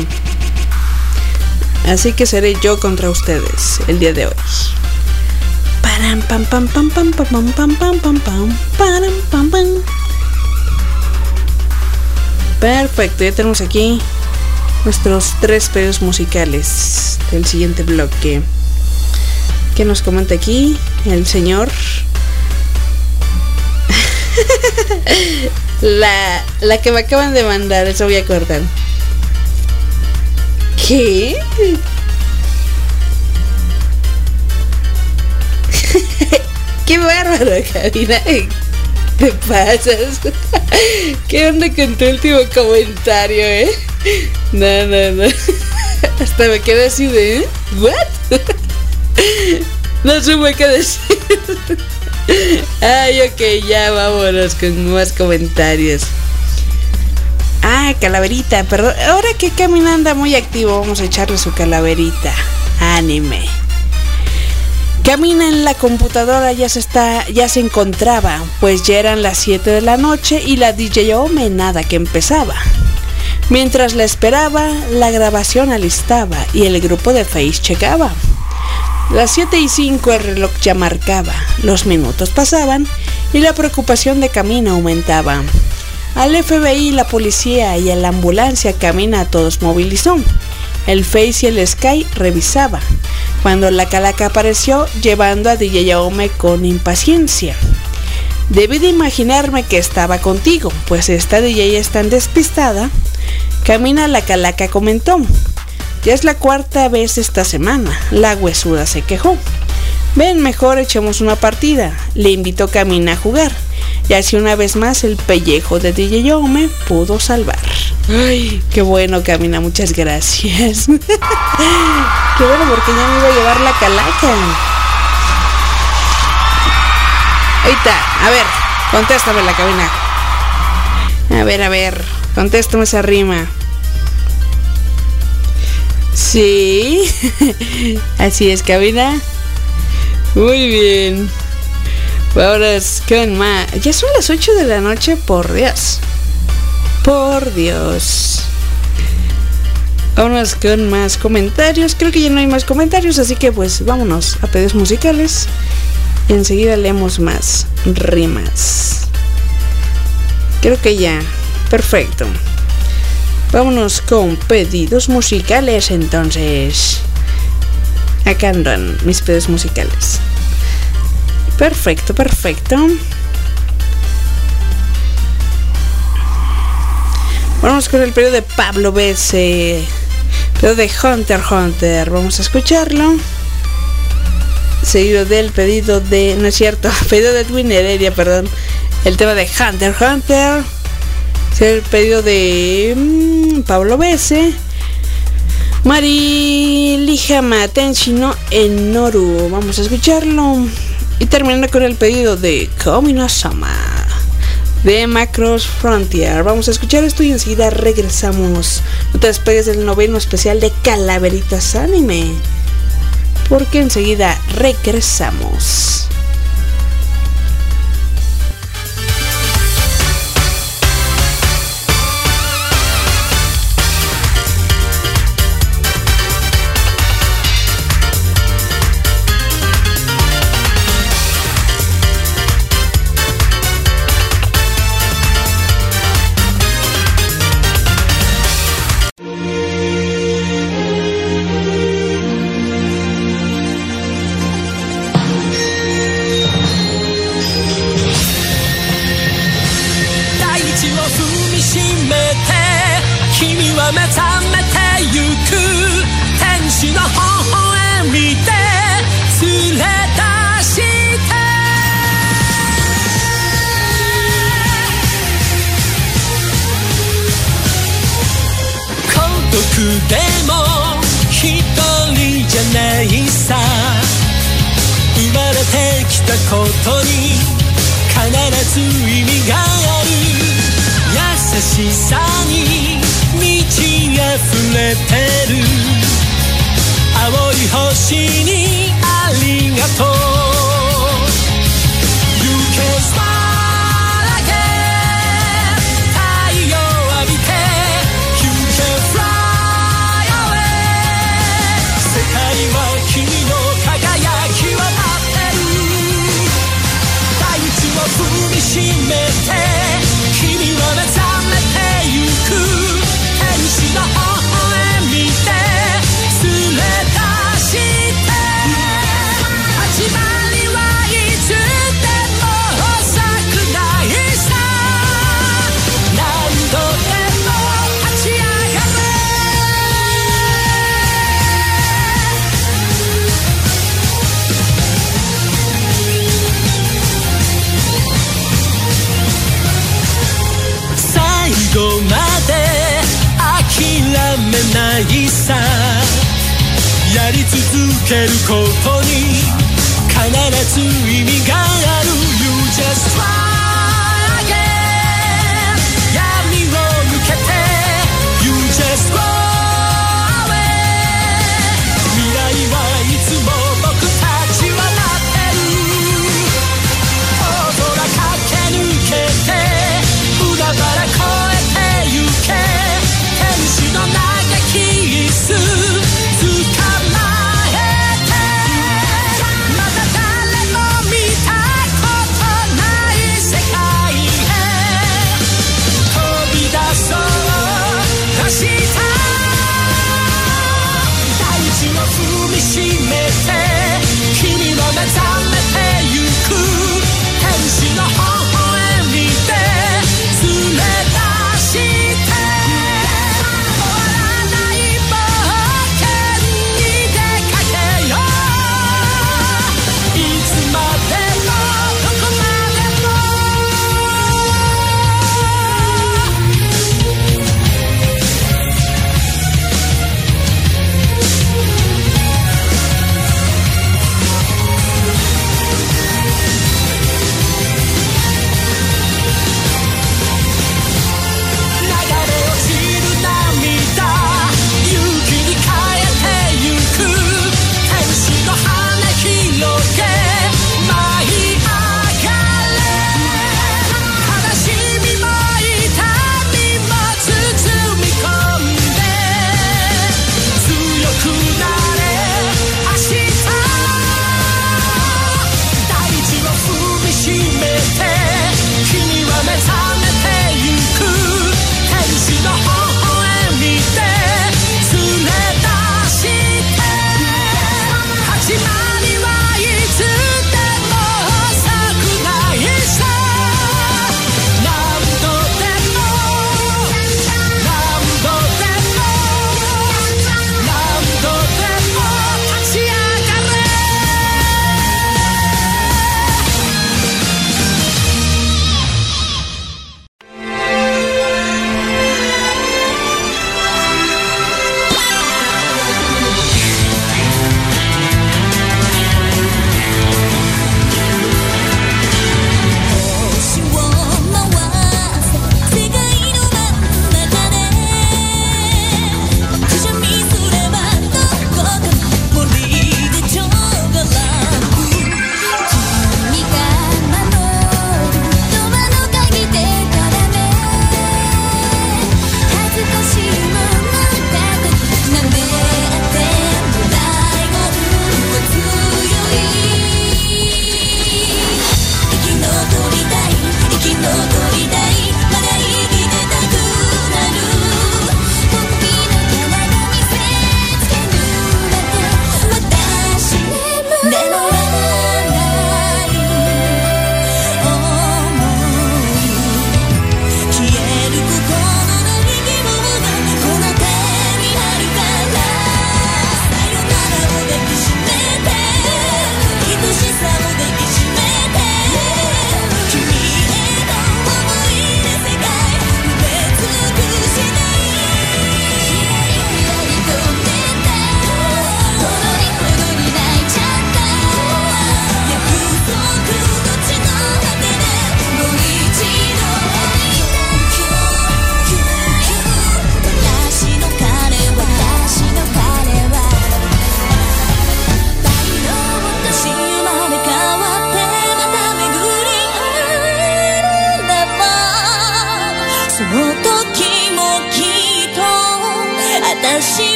B: Así que seré yo contra ustedes el día de hoy. Param pam pam pam pam pam pam pam pam pam pam param pam pam. Perfecto, ya tenemos aquí nuestros tres pedidos musicales del siguiente bloque. ¿Qué nos comenta aquí el señor? La, la que me acaban de mandar, eso voy a cortar. ¿Qué? Qué bárbaro, Karina. Te pasas. ¿Qué onda con tu último comentario, eh? No, no, no. Hasta me quedé así de... ¿What? No supe qué decir. Ay, ok, ya vámonos con más comentarios. Ah, calaverita, perdón. Ahora que Camina anda muy activo, vamos a echarle su calaverita. Anime. Camina en la computadora ya se está, ya se encontraba, pues ya eran las siete de la noche y la D J Ome nada que empezaba. Mientras la esperaba, la grabación alistaba y el grupo de Face checaba. Las siete y cinco el reloj ya marcaba, los minutos pasaban y la preocupación de Camina aumentaba. Al F B I, la policía y a la ambulancia Camina a todos movilizó. El Face y el Sky revisaba, cuando la calaca apareció llevando a D J Ome con impaciencia. Debí de imaginarme que estaba contigo, pues esta D J es tan despistada. Camina la calaca comentó. Ya es la cuarta vez esta semana, la huesuda se quejó. Ven, mejor echemos una partida, le invitó Camina a jugar. Y así una vez más el pellejo de D J Ome pudo salvar. Ay, qué bueno, Camina, muchas gracias. Qué bueno, porque ya me iba a llevar la calaca. Ahí está, a ver, contéstame la Camina. A ver, a ver, contéstame esa rima. Sí, así es, Camina. Muy bien. Vámonos con más. Ya son las ocho de la noche, por Dios. Por Dios. Vámonos con más comentarios. Creo que ya no hay más comentarios, así que pues vámonos a pedidos musicales. y enseguida leemos más rimas. Creo que ya, perfecto. Vámonos con pedidos musicales entonces. Acá andan mis pedidos musicales. Perfecto, perfecto. Vamos con el pedido de Pablo B C, pedido de Hunter x Hunter. Vamos a escucharlo. Seguido del pedido de... No es cierto, pedido de Edwin Heredia, perdón. El tema de Hunter x Hunter. El pedido de mmm, Pablo B C, Marilija Matenshi no Enoru. Vamos a escucharlo. Y terminando con el pedido de Komi-no-sama de Macross Frontier. Vamos a escuchar esto y enseguida regresamos. No te despegues del noveno especial de Calaveritas Anime, porque enseguida regresamos.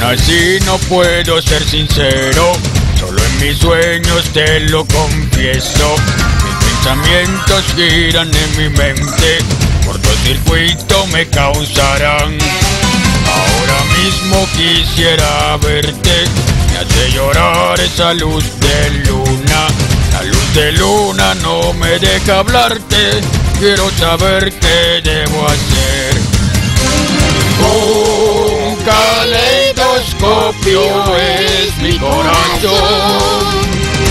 G: así no puedo ser sincero. Solo en mis sueños te lo confieso. Mis pensamientos giran en mi mente, cortocircuito me causarán. Ahora mismo quisiera verte, me hace llorar esa luz de luna. La luz de luna no me deja hablarte, quiero saber qué debo hacer. Un caleidoscopio es mi corazón,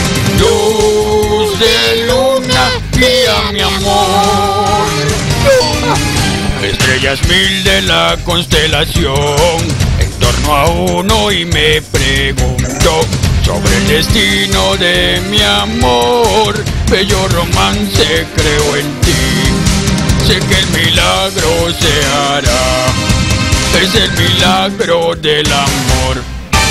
G: luz de luna guía mi amor. Estrellas mil de la constelación, en torno a uno y me pregunto sobre el destino de mi amor. Bello romance creo en ti, sé que el milagro se hará, es el milagro del amor.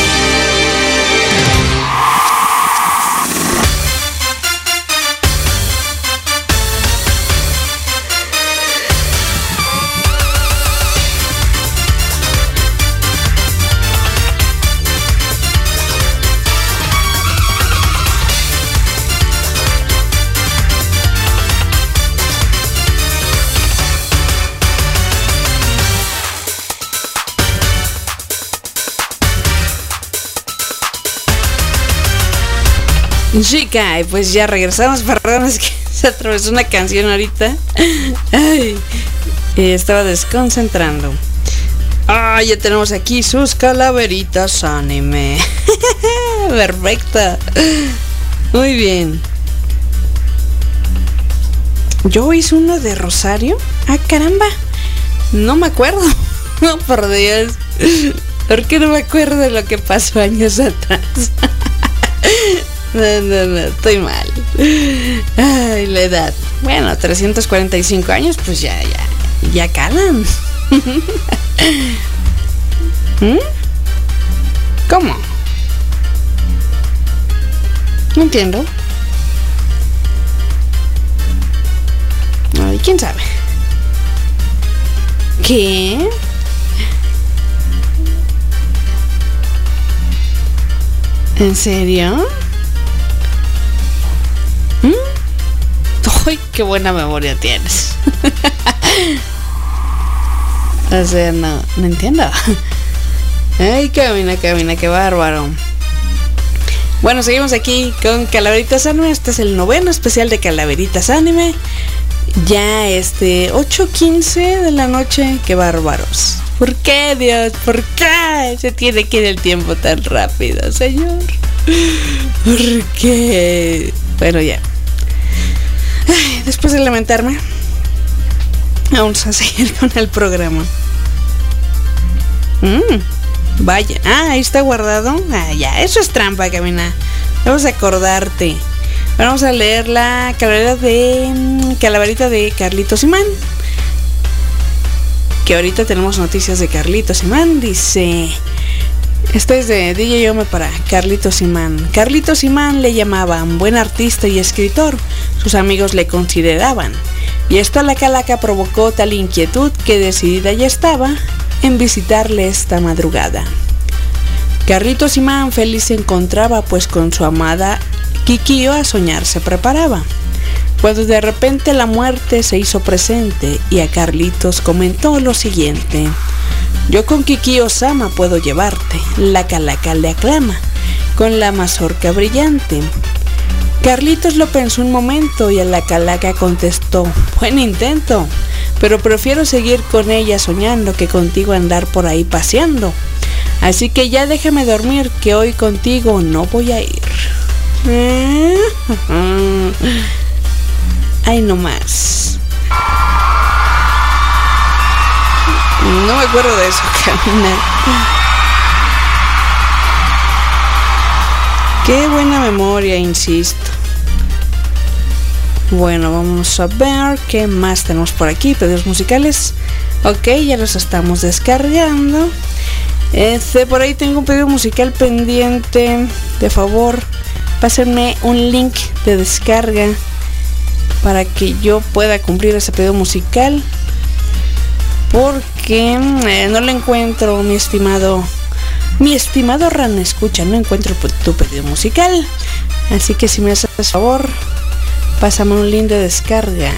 B: Chica, y pues ya regresamos. Perdón, es que se atravesó una canción ahorita. Ay, y estaba desconcentrando. Ah, ya tenemos aquí sus calaveritas anime. Perfecta. Muy bien. Yo hice uno de Rosario. Ah, caramba. No me acuerdo. No, por Dios. ¿Por qué no me acuerdo de lo que pasó años atrás? No, no, no, estoy mal. Ay, la edad. Bueno, trescientos cuarenta y cinco años, pues ya, ya, ya calan. ¿Mm? ¿Cómo? No entiendo. Ay, ¿quién sabe? ¿Qué? ¿En serio? ¿Mm? ¡Ay, qué buena memoria tienes! O sea, no, no entiendo. Ay, camina, camina, qué bárbaro. Bueno, seguimos aquí con Calaveritas Anime. Este es el noveno especial de Calaveritas Anime. Ya este ocho quince de la noche. Qué bárbaros. ¿Por qué, Dios? ¿Por qué se tiene que ir el tiempo tan rápido, señor? ¿Por qué? Bueno, ya. Ay, después de lamentarme, vamos a seguir con el programa. Mm, vaya. Ah, ahí está guardado. Ah, ya. Eso es trampa, Camina. Vamos a acordarte. Vamos a leer la calaverita de calaverita de Carlitos Imán. Que ahorita tenemos noticias de Carlitos Imán. Dice: esto es de D J Yome para Carlitos Imán. Carlitos Imán le llamaban buen artista y escritor. Sus amigos le consideraban. Y esto a la calaca provocó tal inquietud que decidida ya estaba en visitarle esta madrugada. Carlitos Imán feliz se encontraba, pues con su amada Kikio a soñar se preparaba. Cuando de repente la muerte se hizo presente y a Carlitos comentó lo siguiente: yo con Kikio Sama puedo llevarte. La calaca le aclama con la mazorca brillante. Carlitos lo pensó un momento y a la calaca contestó: buen intento, pero prefiero seguir con ella soñando que contigo andar por ahí paseando. Así que ya déjame dormir, que hoy contigo no voy a ir. Ay, no más. No me acuerdo de eso, Camina. Qué buena memoria, insisto. Bueno, vamos a ver qué más tenemos por aquí. Pedidos musicales. Ok, ya los estamos descargando. Este, por ahí tengo un pedido musical pendiente. De favor, pásenme un link de descarga para que yo pueda cumplir ese pedido musical, porque eh, no lo encuentro, mi estimado Mi estimado Ran Escucha, no encuentro tu pedido musical, así que si me haces favor, pásame un link de descarga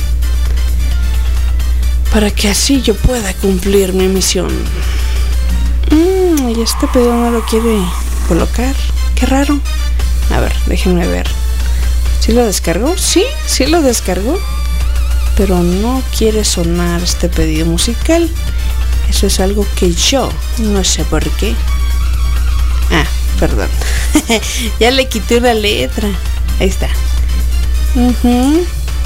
B: para que así yo pueda cumplir mi misión. Mmm, y este pedido no lo quiere colocar, qué raro. A ver, déjenme ver. ¿Sí lo descargó? Sí, sí lo descargó, pero no quiere sonar este pedido musical. Eso es algo que yo no sé por qué. Ah, perdón. Ya le quité una letra. Ahí está. Uh-huh.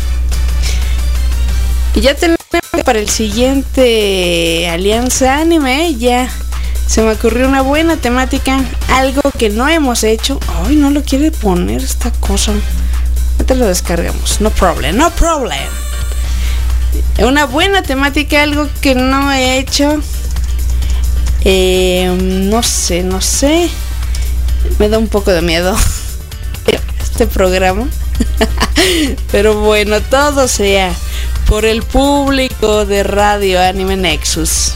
B: Y ya tenemos para el siguiente Alianza Anime. Ya se me ocurrió una buena temática. Algo que no hemos hecho. Ay, no lo quiere poner esta cosa. Ahorita lo descargamos. No problem, no problem. Una buena temática, algo que no he hecho. Eh, no sé, no sé. Me da un poco de miedo este programa. Pero bueno, todo sea por el público de Radio Anime Nexus.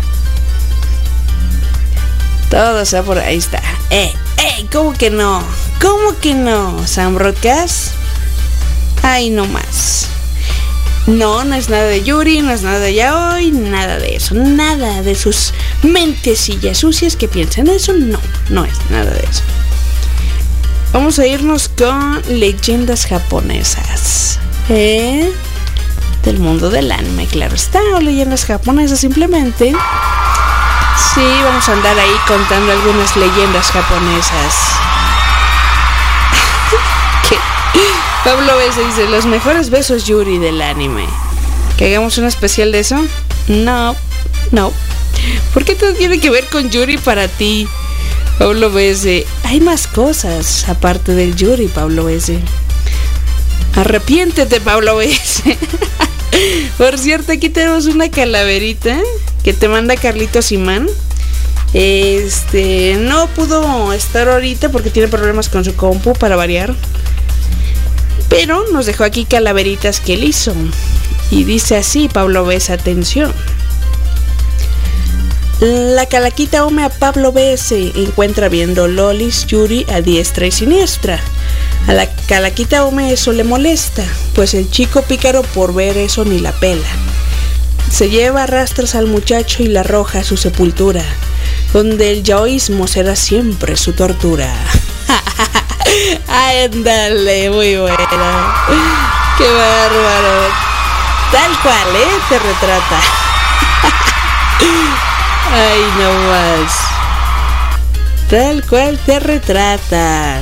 B: Todo sea por... Ahí está. Eh, eh, ¿cómo que no? ¿Cómo que no? Sam Broadcast. Ay, no más. No, no es nada de Yuri, no es nada de Yaoi, nada de eso, nada de sus mentecillas sucias que piensan eso, no, no es nada de eso. Vamos a irnos con leyendas japonesas, ¿eh? Del mundo del anime, claro está, o leyendas japonesas simplemente. Sí, vamos a andar ahí contando algunas leyendas japonesas. ¿Qué? Pablo B. dice, los mejores besos Yuri del anime. ¿Que hagamos un especial de eso? No, no. ¿Por qué todo tiene que ver con Yuri para ti? Pablo B. Hay más cosas aparte del Yuri, Pablo B. Arrepiéntete, Pablo B. Por cierto, aquí tenemos una calaverita que te manda Carlitos Imán. Este, no pudo estar ahorita porque tiene problemas con su compu, para variar. Pero nos dejó aquí calaveritas que él hizo. Y dice así, Pablo B. atención. La calaquita Ome a Pablo B. se encuentra viendo lolis Yuri a diestra y siniestra. A la calaquita Ome eso le molesta, pues el chico pícaro por ver eso ni la pela. Se lleva a rastras al muchacho y la arroja a su sepultura, donde el yaoísmo será siempre su tortura. Ándale, muy buena. Qué bárbaro. Tal cual, ¿eh? Te retrata. Ay, no más. Tal cual te retrata.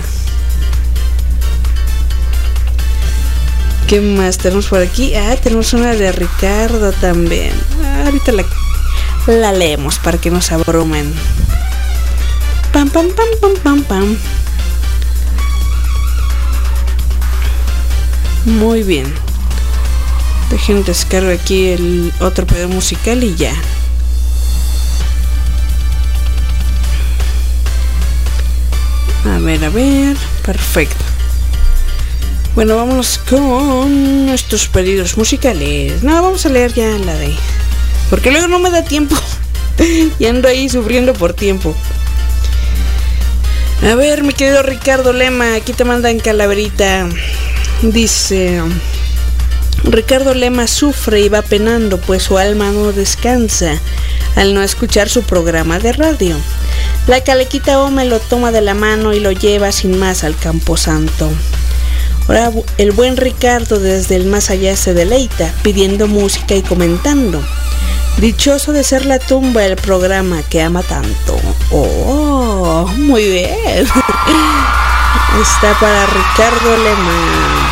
B: ¿Qué más tenemos por aquí? Ah, tenemos una de Ricardo también. Ah, ahorita la, la leemos para que no se abrumen. Pam, pam, pam, pam, pam, pam. Muy bien. Dejen descargo aquí el otro pedazo musical y ya. A ver, a ver. Perfecto. Bueno, vámonos con nuestros pedidos musicales. No, vamos a leer ya la de... porque luego no me da tiempo. Y ando ahí sufriendo por tiempo. A ver, mi querido Ricardo Lema, aquí te mandan calaverita. Dice... Ricardo Lema sufre y va penando, pues su alma no descansa al no escuchar su programa de radio. La calaquita Ome lo toma de la mano y lo lleva sin más al camposanto. Ahora el buen Ricardo desde el más allá se deleita, pidiendo música y comentando. Dichoso de ser la tumba del programa que ama tanto. Oh, muy bien. Está para Ricardo Lema.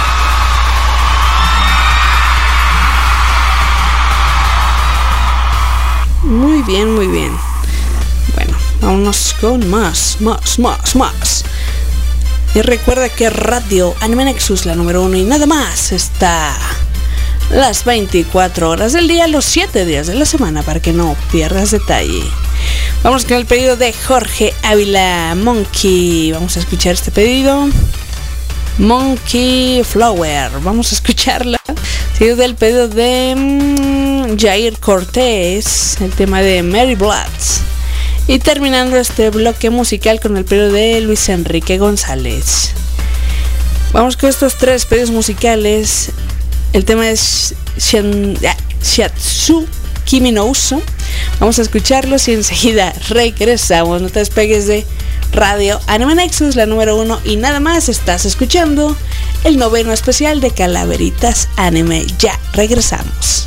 B: Muy bien, muy bien. Bueno, vámonos con más, más, más, más. Y recuerda que Radio Anime Nexus, la número uno y nada más, está las veinticuatro horas del día, los siete días de la semana, para que no pierdas detalle. Vamos con el pedido de Jorge Ávila Monkey. Vamos a escuchar este pedido. Monkey Flower. Vamos a escucharla. Sigue del pedido de mmm, Jair Cortés, el tema de Mary Bloods. Y terminando este bloque musical con el periodo de Luis Enrique González. Vamos con estos tres periodos musicales. El tema es Shiatsu Kimi no Uso. Vamos a escucharlos y enseguida regresamos. No te despegues de Radio Anime Nexus, la número uno y nada más. Estás escuchando el noveno especial de Calaveritas Anime. Ya regresamos.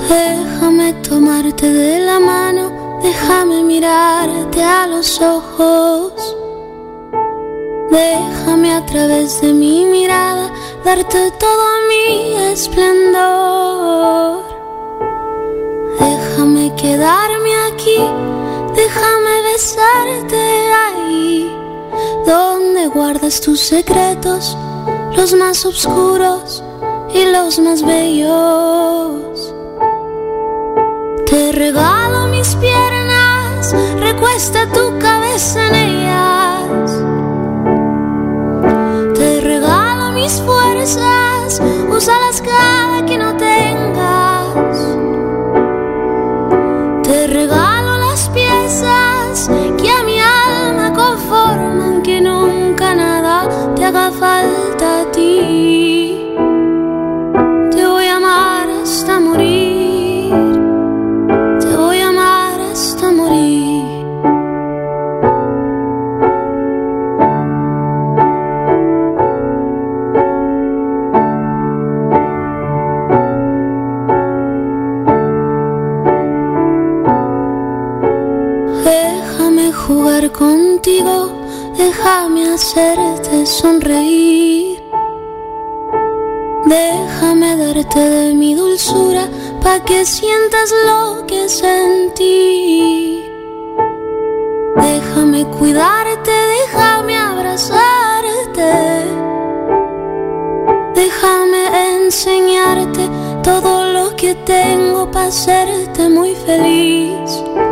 H: Déjame tomarte de la mano, déjame mirarte a los ojos. Déjame a través de mi mirada darte todo mi esplendor. Déjame quedarme aquí, déjame besarte ahí, donde guardas tus secretos, los más oscuros y los más bellos. Te regalo mis piernas, recuesta tu cabeza en ellas. Te regalo mis fuerzas, úsalas cada que no tengas. Te regalo las piezas que a mi alma conforman, que nunca nada te haga falta a ti. Te voy a amar hasta morir, te voy a amar hasta morir. Déjame jugar contigo, déjame hacerte sonreír. Déjame darte de mi dulzura, pa' que sientas lo que sentí. Déjame cuidarte, déjame abrazarte. Déjame enseñarte todo lo que tengo pa' hacerte muy feliz.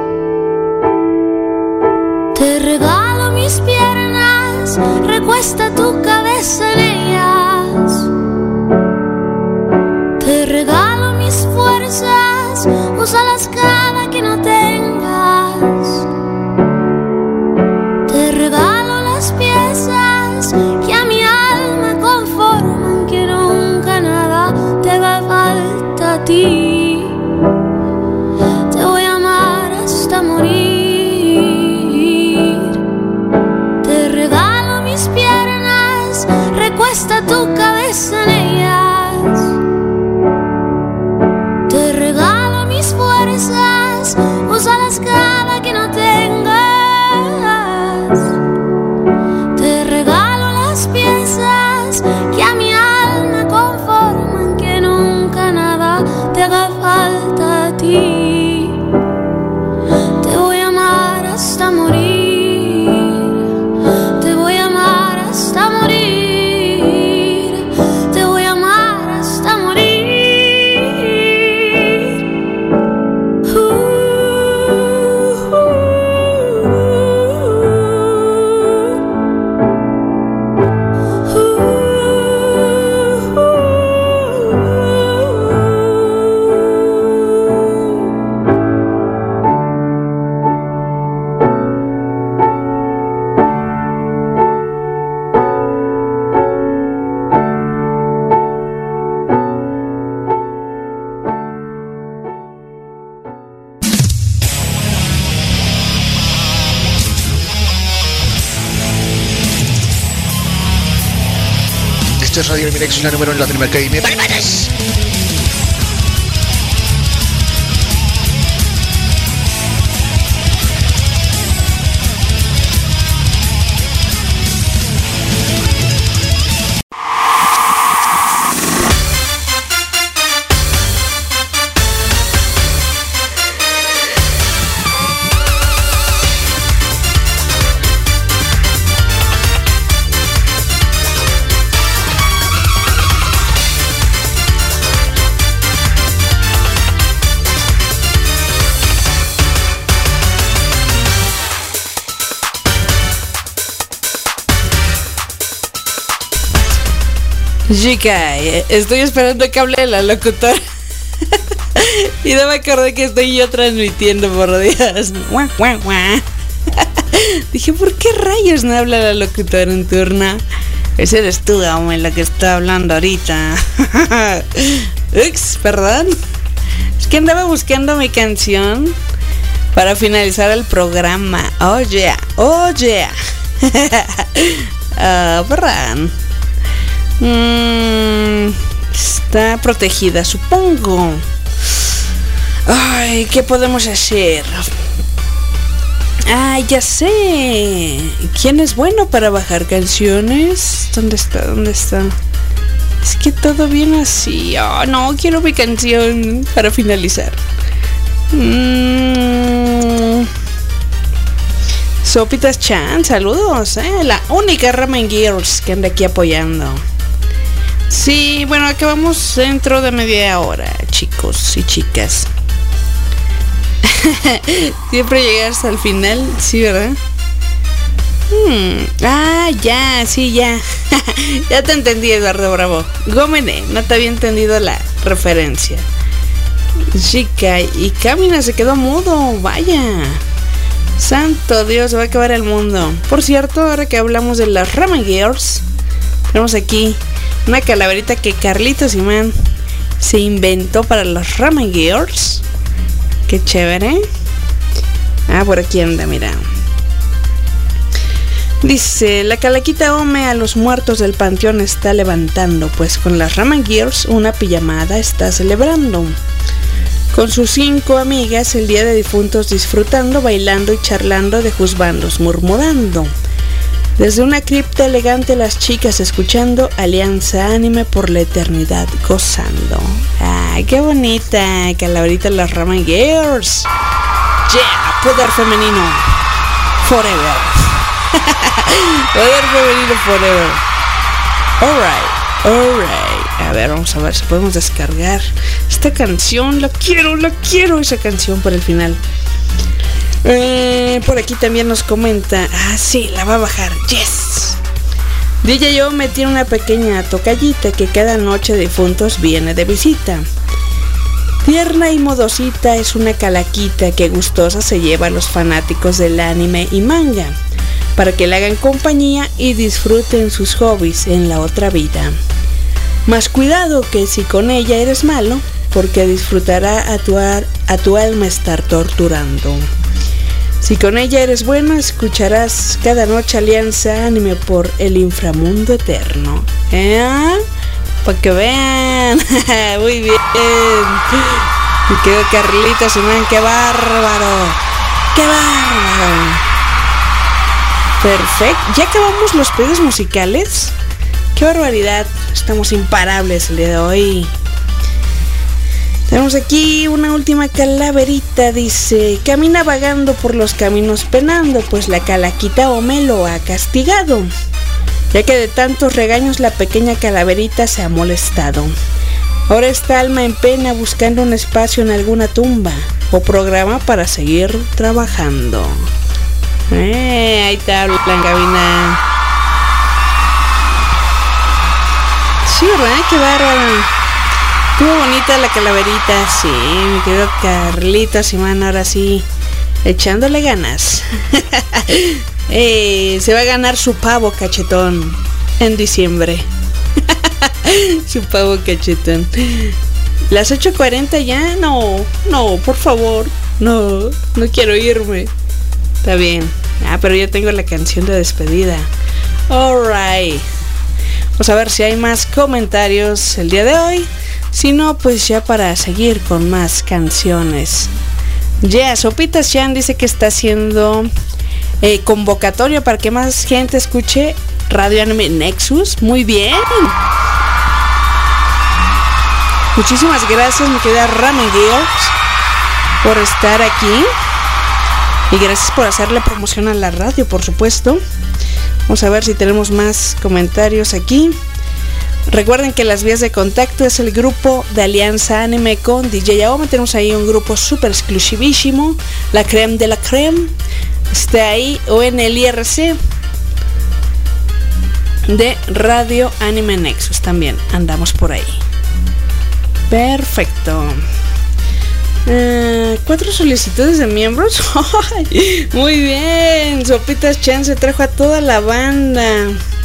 H: Te regalo mis piernas, recuesta tu cabeza en ellas. Te regalo mis fuerzas, úsalas cada que no tengas. Te regalo las piezas que a mi alma conforman, que nunca nada te haga falta a ti. Te voy a amar hasta morir. Piernas, recuesta tu cabeza en ellas. Te regalo mis fuerzas, úsalas cada que no tengas. Te regalo las piezas que a mi alma conforman, que nunca nada te haga falta a ti. Te voy a amar hasta morir. Hasta morir, te voy a amar hasta morir. Uh, uh, uh, uh,
I: Esto es Radio Nexus, la número en Latinoamérica y me ¡Barbaras!
B: Chica, estoy esperando que hable la locutora. Y no me acordé que estoy yo transmitiendo, por Dios. Dije, ¿por qué rayos no habla la locutora en turno? Ese eres tú, hombre, la que está hablando ahorita. Ups, perdón. Es que andaba buscando mi canción para finalizar el programa. Oh yeah, oh yeah. Ah, uh, perdón. Mm, está protegida, supongo. Ay, ¿qué podemos hacer? Ah, ya sé. ¿Quién es bueno para bajar canciones? ¿Dónde está? ¿Dónde está? Es que todo viene así. Oh, no, quiero mi canción para finalizar. Mm. Sopitas Chan, saludos, ¿eh? La única Ramen Girls que anda aquí apoyando. Sí, bueno, acabamos dentro de media hora, chicos y chicas. Siempre llegar hasta el final, sí, ¿verdad? Hmm. Ah, ya, sí, ya. Ya te entendí, Eduardo Bravo. Gómene, no te había entendido la referencia. Chica, y Camina se quedó mudo, vaya. Santo Dios, se va a acabar el mundo. Por cierto, ahora que hablamos de las Ramen Girls, tenemos aquí una calaverita que Carlitos Imán se inventó para las Ramen Girls. Qué chévere. Ah, por aquí anda, mira. Dice, la calaquita Ome a los muertos del panteón está levantando, pues con las Ramen Girls una pijamada está celebrando. Con sus cinco amigas el día de difuntos disfrutando, bailando y charlando de juzbandos, murmurando. Desde una cripta elegante las chicas escuchando Alianza Anime por la eternidad gozando. ¡Ay, qué bonita! Calaverita las Ramen Girls. ¡Yeah! Poder femenino. Forever. Poder femenino forever. Alright, alright. A ver, vamos a ver si podemos descargar esta canción. La quiero, la quiero esa canción para el final. Eh, por aquí también nos comenta. Ah, sí, la va a bajar. Yes. D J Yo me tiene una pequeña tocallita que cada noche de difuntos viene de visita. Tierna y modosita es una calaquita que gustosa se lleva a los fanáticos del anime y manga, para que le hagan compañía y disfruten sus hobbies en la otra vida. Mas cuidado que si con ella eres malo, porque disfrutará a tu, ar- a tu alma estar torturando. Si con ella eres bueno, escucharás cada noche Alianza Anime por el inframundo eterno. ¿Eh? Para que vean. Muy bien. Me quedó Carlitos, man, qué bárbaro. Qué bárbaro. Perfecto. ¿Ya acabamos los pedidos musicales? ¡Qué barbaridad! Estamos imparables el día de hoy. Tenemos aquí una última calaverita, dice: camina vagando por los caminos penando, pues la calaquita Ome lo ha castigado, ya que de tantos regaños la pequeña calaverita se ha molestado. Ahora está alma en pena buscando un espacio en alguna tumba o programa para seguir trabajando. Eh, ahí está la cabina. Sí, ¿verdad? Qué bárbaro. Estuvo bonita la calaverita, sí, mi querido Carlitos Imán, ahora sí, echándole ganas. eh, se va a ganar su pavo cachetón en diciembre. Su pavo cachetón. Las ocho cuarenta ya, no, no, por favor, no, no quiero irme. Está bien, ah, pero ya tengo la canción de despedida. Alright. Vamos a ver si hay más comentarios el día de hoy. Si no, pues ya para seguir con más canciones. Ya, yeah, Sopitas Chan dice que está haciendo eh, convocatoria para que más gente escuche Radio Anime Nexus. Muy bien. Muchísimas gracias, mi querida Ramen Girls, por estar aquí. Y gracias por hacerle promoción a la radio, por supuesto. Vamos a ver si tenemos más comentarios aquí. Recuerden que las vías de contacto es el grupo de Alianza Anime con D J Aoma. Tenemos ahí un grupo súper exclusivísimo, la creme de la creme. Está ahí, o en el I R C de Radio Anime Nexus también. Andamos por ahí. Perfecto. Uh, cuatro solicitudes de miembros. Muy bien. Sopitas Chan se trajo a toda la banda.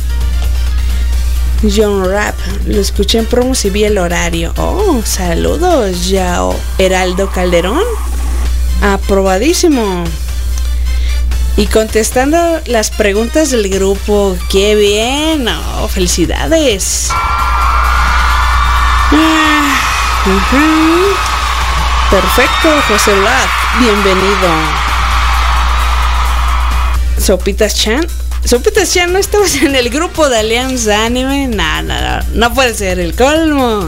B: John Rap, lo escuché en promos y vi el horario. Oh, saludos, Yao Heraldo Calderón. Aprobadísimo. Y contestando las preguntas del grupo. ¡Qué bien! Oh, felicidades. Ah, uh-huh. Perfecto, José Vlad, bienvenido. Sopitas Chan. Sopitas Chan, ¿no estabas en el grupo de Alianza Anime? No, no, no, no puede ser el colmo.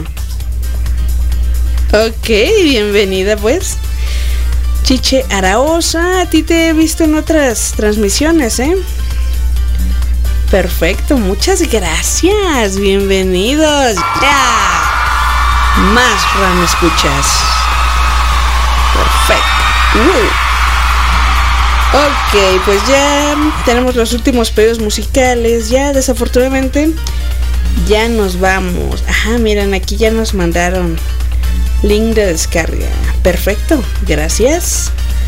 B: Ok, bienvenida pues. Chiche Araosa, a ti te he visto en otras transmisiones, ¿eh? Perfecto, muchas gracias, bienvenidos. Ya. Más RAM escuchas. Perfecto. Uh. Ok, pues ya tenemos los últimos pedidos musicales. Ya desafortunadamente ya nos vamos. Ajá, miren, aquí ya nos mandaron link de descarga. Perfecto, gracias.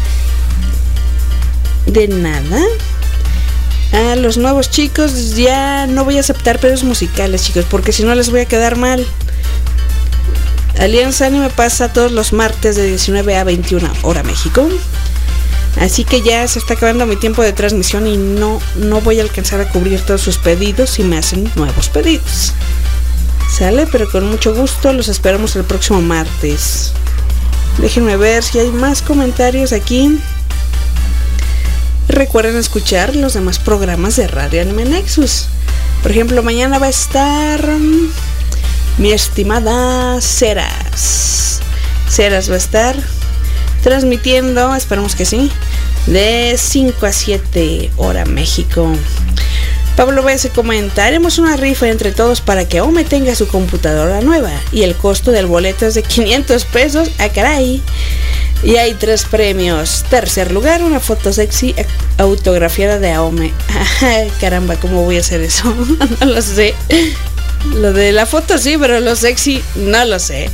B: De nada. A los nuevos chicos ya no voy a aceptar pedidos musicales, chicos, porque si no les voy a quedar mal. Alianza Anime pasa todos los martes de diecinueve a veintiuna hora México. Así que ya se está acabando mi tiempo de transmisión y no, no voy a alcanzar a cubrir todos sus pedidos si me hacen nuevos pedidos. Sale, pero con mucho gusto los esperamos el próximo martes. Déjenme ver si hay más comentarios aquí. Recuerden escuchar los demás programas de Radio Anime Nexus. Por ejemplo, mañana va a estar mi estimada Ceras. Ceras va a estar transmitiendo, esperemos que sí, de cinco a siete hora México. Pablo B se comenta: haremos una rifa entre todos para que Ome tenga su computadora nueva y el costo del boleto es de quinientos pesos. ¡Ah, caray! Y hay tres premios. Tercer lugar, una foto sexy autografiada de Aome. Caramba, ¿cómo voy a hacer eso? No lo sé. Lo de la foto sí, pero lo sexy no lo sé.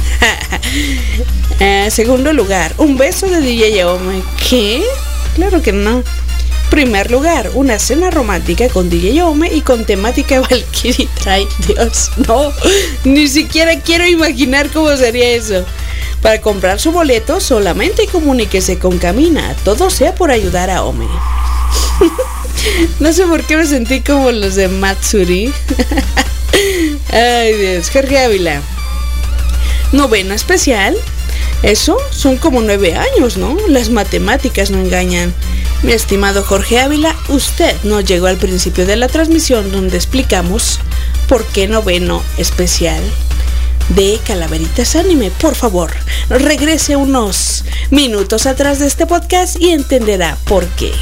B: uh, segundo lugar, un beso de D J Aome. ¿Qué? Claro que no. Primer lugar, una cena romántica con D J Aome y con temática Valkyrie. Ay, Dios, no. Ni siquiera quiero imaginar cómo sería eso. Para comprar su boleto, solamente comuníquese con Camina. Todo sea por ayudar a Aome. No sé por qué me sentí como los de Matsuri. Ay, Dios. Jorge Ávila. Novena especial. Eso son como nueve años, ¿no? Las matemáticas no engañan. Mi estimado Jorge Ávila, usted no llegó al principio de la transmisión donde explicamos por qué noveno especial de Calaveritas Anime. Por favor, regrese unos minutos atrás de este podcast y entenderá por qué.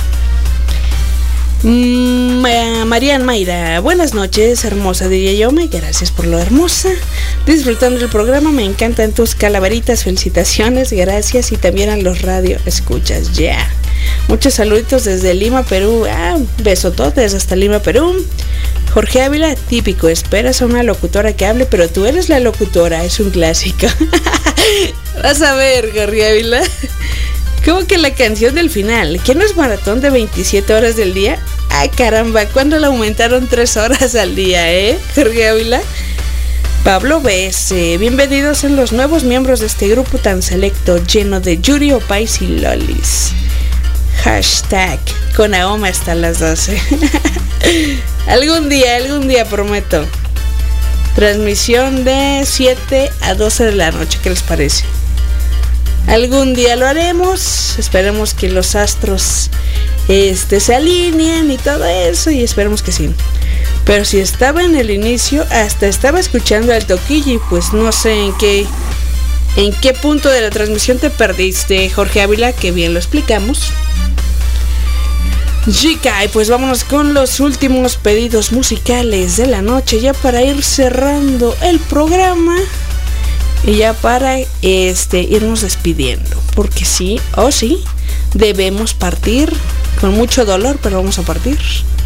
B: Mm, Marian Mayra, buenas noches, hermosa D J Aome, gracias por lo hermosa. Disfrutando el programa, me encantan tus calaveritas, felicitaciones, gracias. Y también a los radio escuchas, ya. Yeah. Muchos saluditos desde Lima, Perú. Ah, besototes hasta Lima, Perú. Jorge Ávila, típico, esperas a una locutora que hable, pero tú eres la locutora, es un clásico. Vas a ver, Jorge Ávila. ¿Cómo que la canción del final? ¿Qué no es maratón de veintisiete horas del día? ¡Ay, caramba! ¿Cuándo la aumentaron tres horas al día, eh? Jorge Ávila. Pablo B S, bienvenidos a los nuevos miembros de este grupo tan selecto, lleno de yuri, opais y lolis. Hashtag con Aome hasta las doce. Algún día, algún día prometo. Transmisión de siete a doce de la noche, ¿qué les parece? Algún día lo haremos. Esperemos que los astros este, se alineen y todo eso. Y esperemos que sí. Pero si estaba en el inicio, hasta estaba escuchando al Toquillo. Pues no sé en qué En qué punto de la transmisión te perdiste, Jorge Ávila, que bien lo explicamos. Chica, y pues vámonos con los últimos pedidos musicales de la noche, ya para ir cerrando el programa y ya para este irnos despidiendo, porque sí, o oh sí, debemos partir con mucho dolor, pero vamos a partir.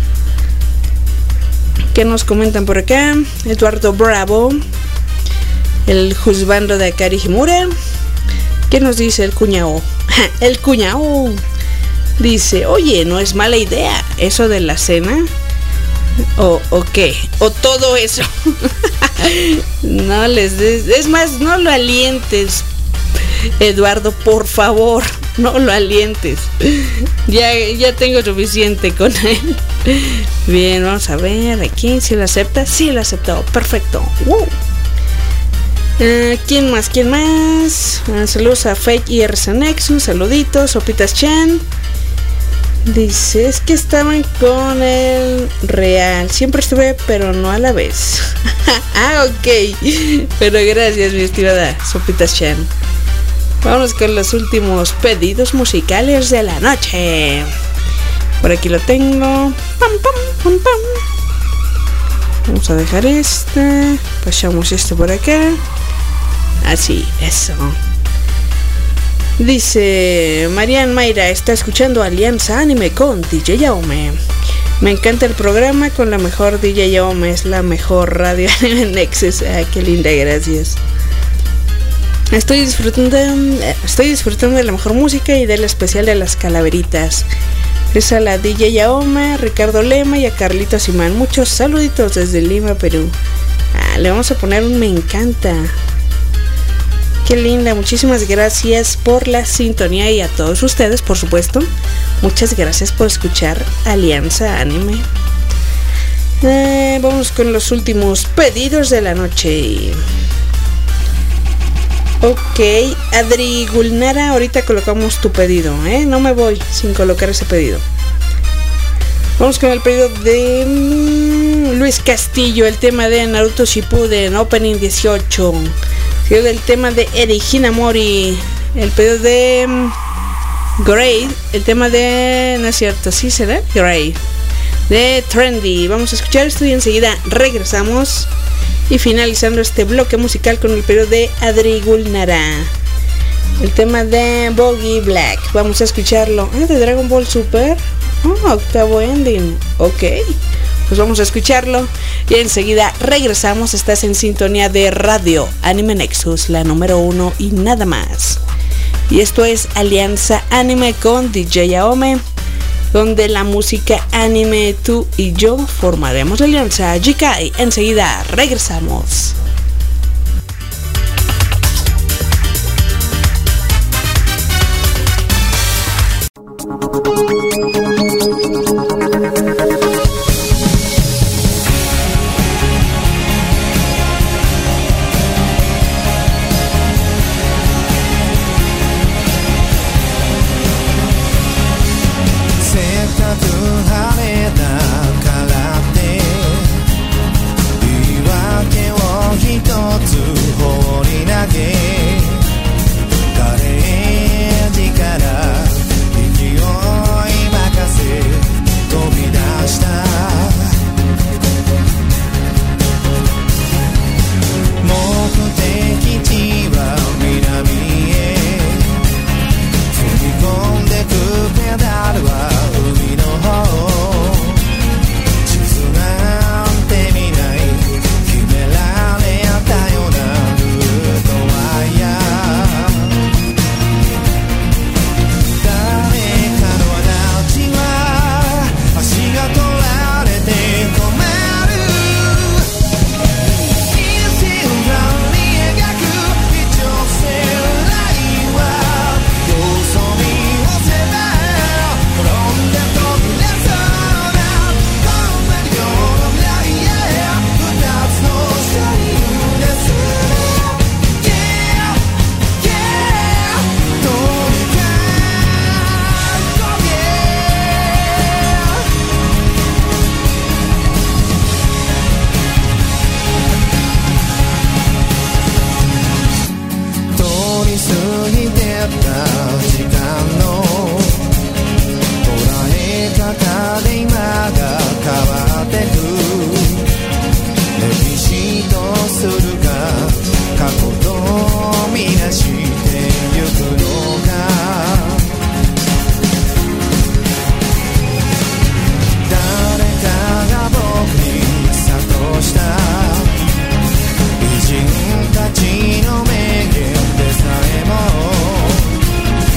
B: ¿Qué nos comentan por acá? Eduardo Bravo, el juzgando de Akari Himura. ¿Qué nos dice el cuñao? El cuñao dice, oye, no es mala idea eso de la cena. ¿O, o qué? ¿O todo eso? No les des, es más, no lo alientes, Eduardo, por favor, no lo alientes. Ya, ya tengo suficiente con él. Bien, vamos a ver aquí si lo acepta. Sí, lo aceptó, perfecto. Wow. Uh, ¿Quién más? ¿Quién más? Uh, saludos a Fake y R C Nexus, saluditos, Sopitas Chan. Dice, es que estaban con el Real. Siempre estuve, pero no a la vez. Ah, ok. Pero gracias, mi estimada Sopitas Chan. Vamos con los últimos pedidos musicales de la noche. Por aquí lo tengo. Pam, pam, pam, pam. Vamos a dejar este. Pasamos este por acá. Así, eso. Dice Marian Mayra, está escuchando Alianza Anime con D J Yaume. Me encanta el programa con la mejor D J Yaume. Es la mejor radio Anime Nexus. Ah, qué linda, gracias. Estoy disfrutando, estoy disfrutando de la mejor música y del especial de las calaveritas. Es a la D J Yaume, Ricardo Lema y a Carlitos Simán. Muchos saluditos desde Lima, Perú. Ah, le vamos a poner un me encanta. Qué linda, muchísimas gracias por la sintonía y a todos ustedes, por supuesto. Muchas gracias por escuchar Alianza Anime. Eh, vamos con los últimos pedidos de la noche. Ok, Adri Gulnara, ahorita colocamos tu pedido, ¿eh? No me voy sin colocar ese pedido. Vamos con el pedido de mm, Luis Castillo, el tema de Naruto Shippuden, Opening dieciocho. El del tema de Eri Hinamori, el pedido de um, Grey, el tema de... no es cierto, sí será Grey, de Trendy. Vamos a escuchar esto y enseguida regresamos. Y finalizando este bloque musical con el pedido de Adri Gulnara, el tema de Boggy Black. Vamos a escucharlo. Ah, de Dragon Ball Super. Oh, octavo ending. Ok, pues vamos a escucharlo y enseguida regresamos. Estás en sintonía de Radio Anime Nexus, la número uno y nada más. Y esto es Alianza Anime con D J Yaume, donde la música anime, tú y yo formaremos la alianza. G K, enseguida regresamos.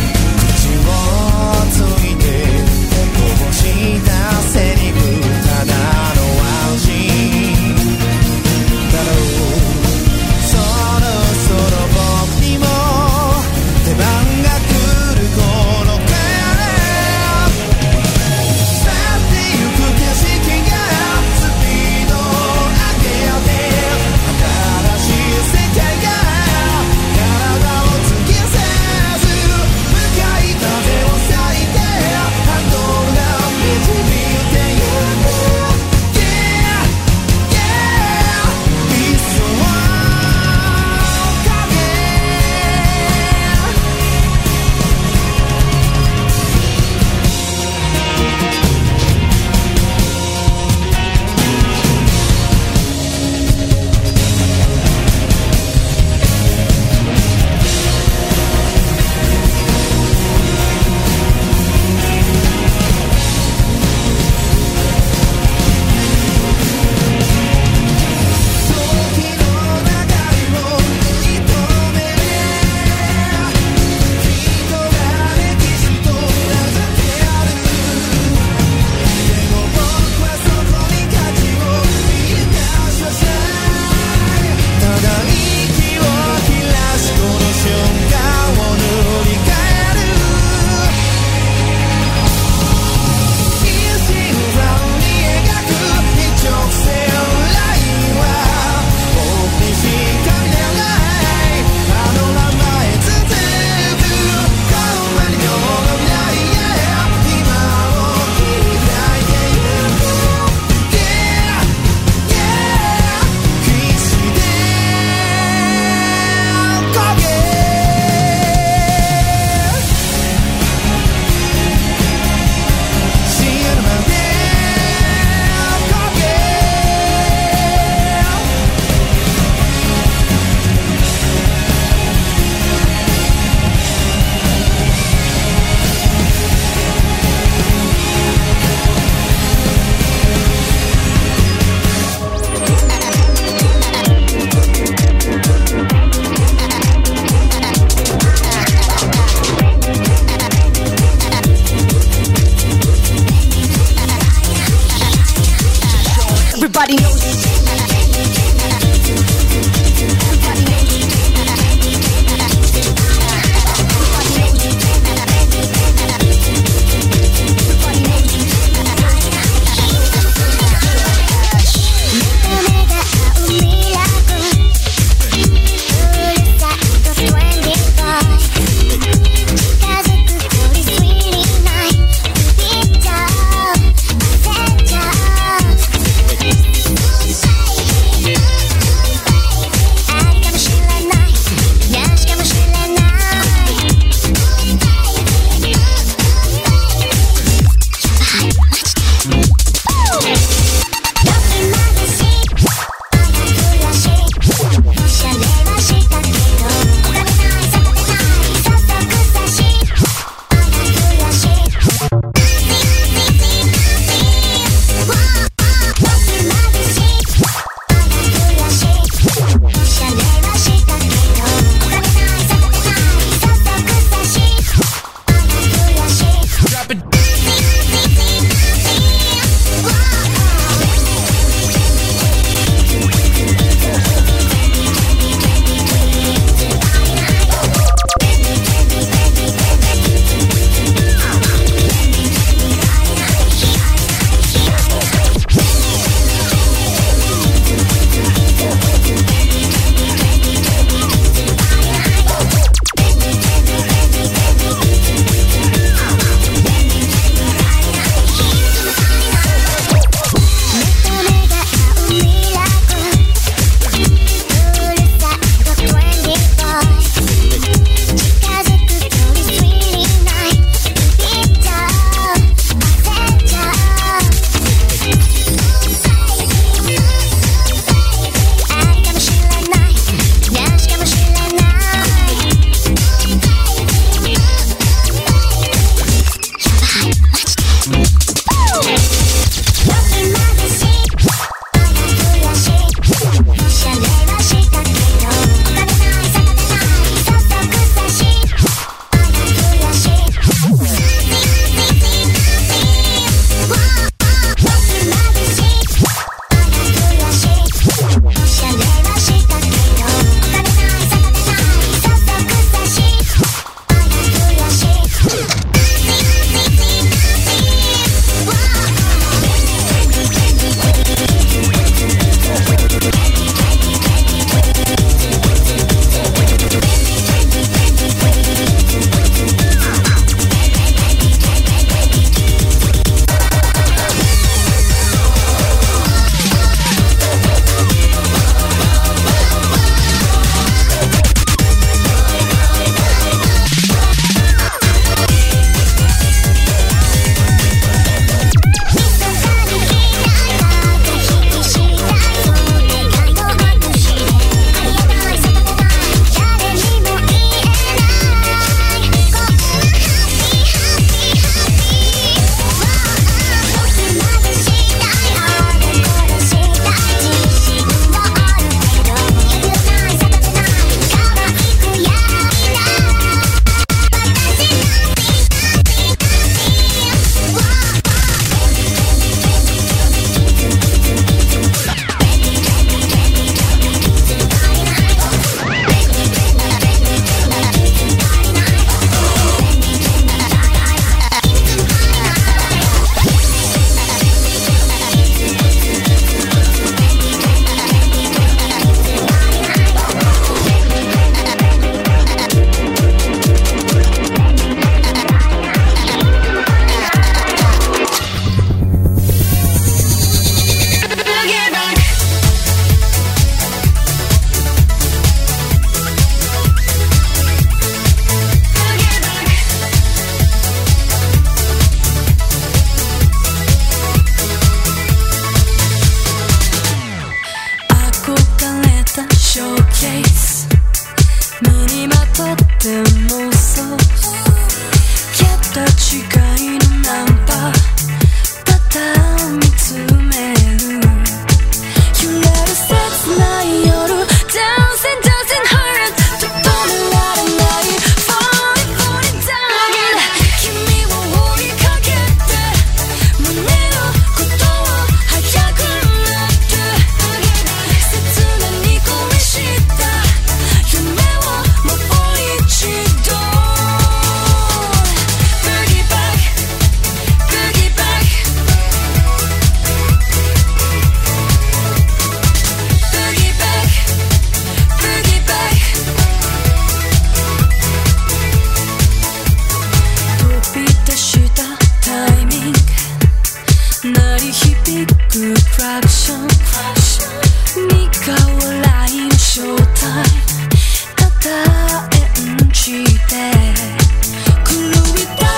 J: Ta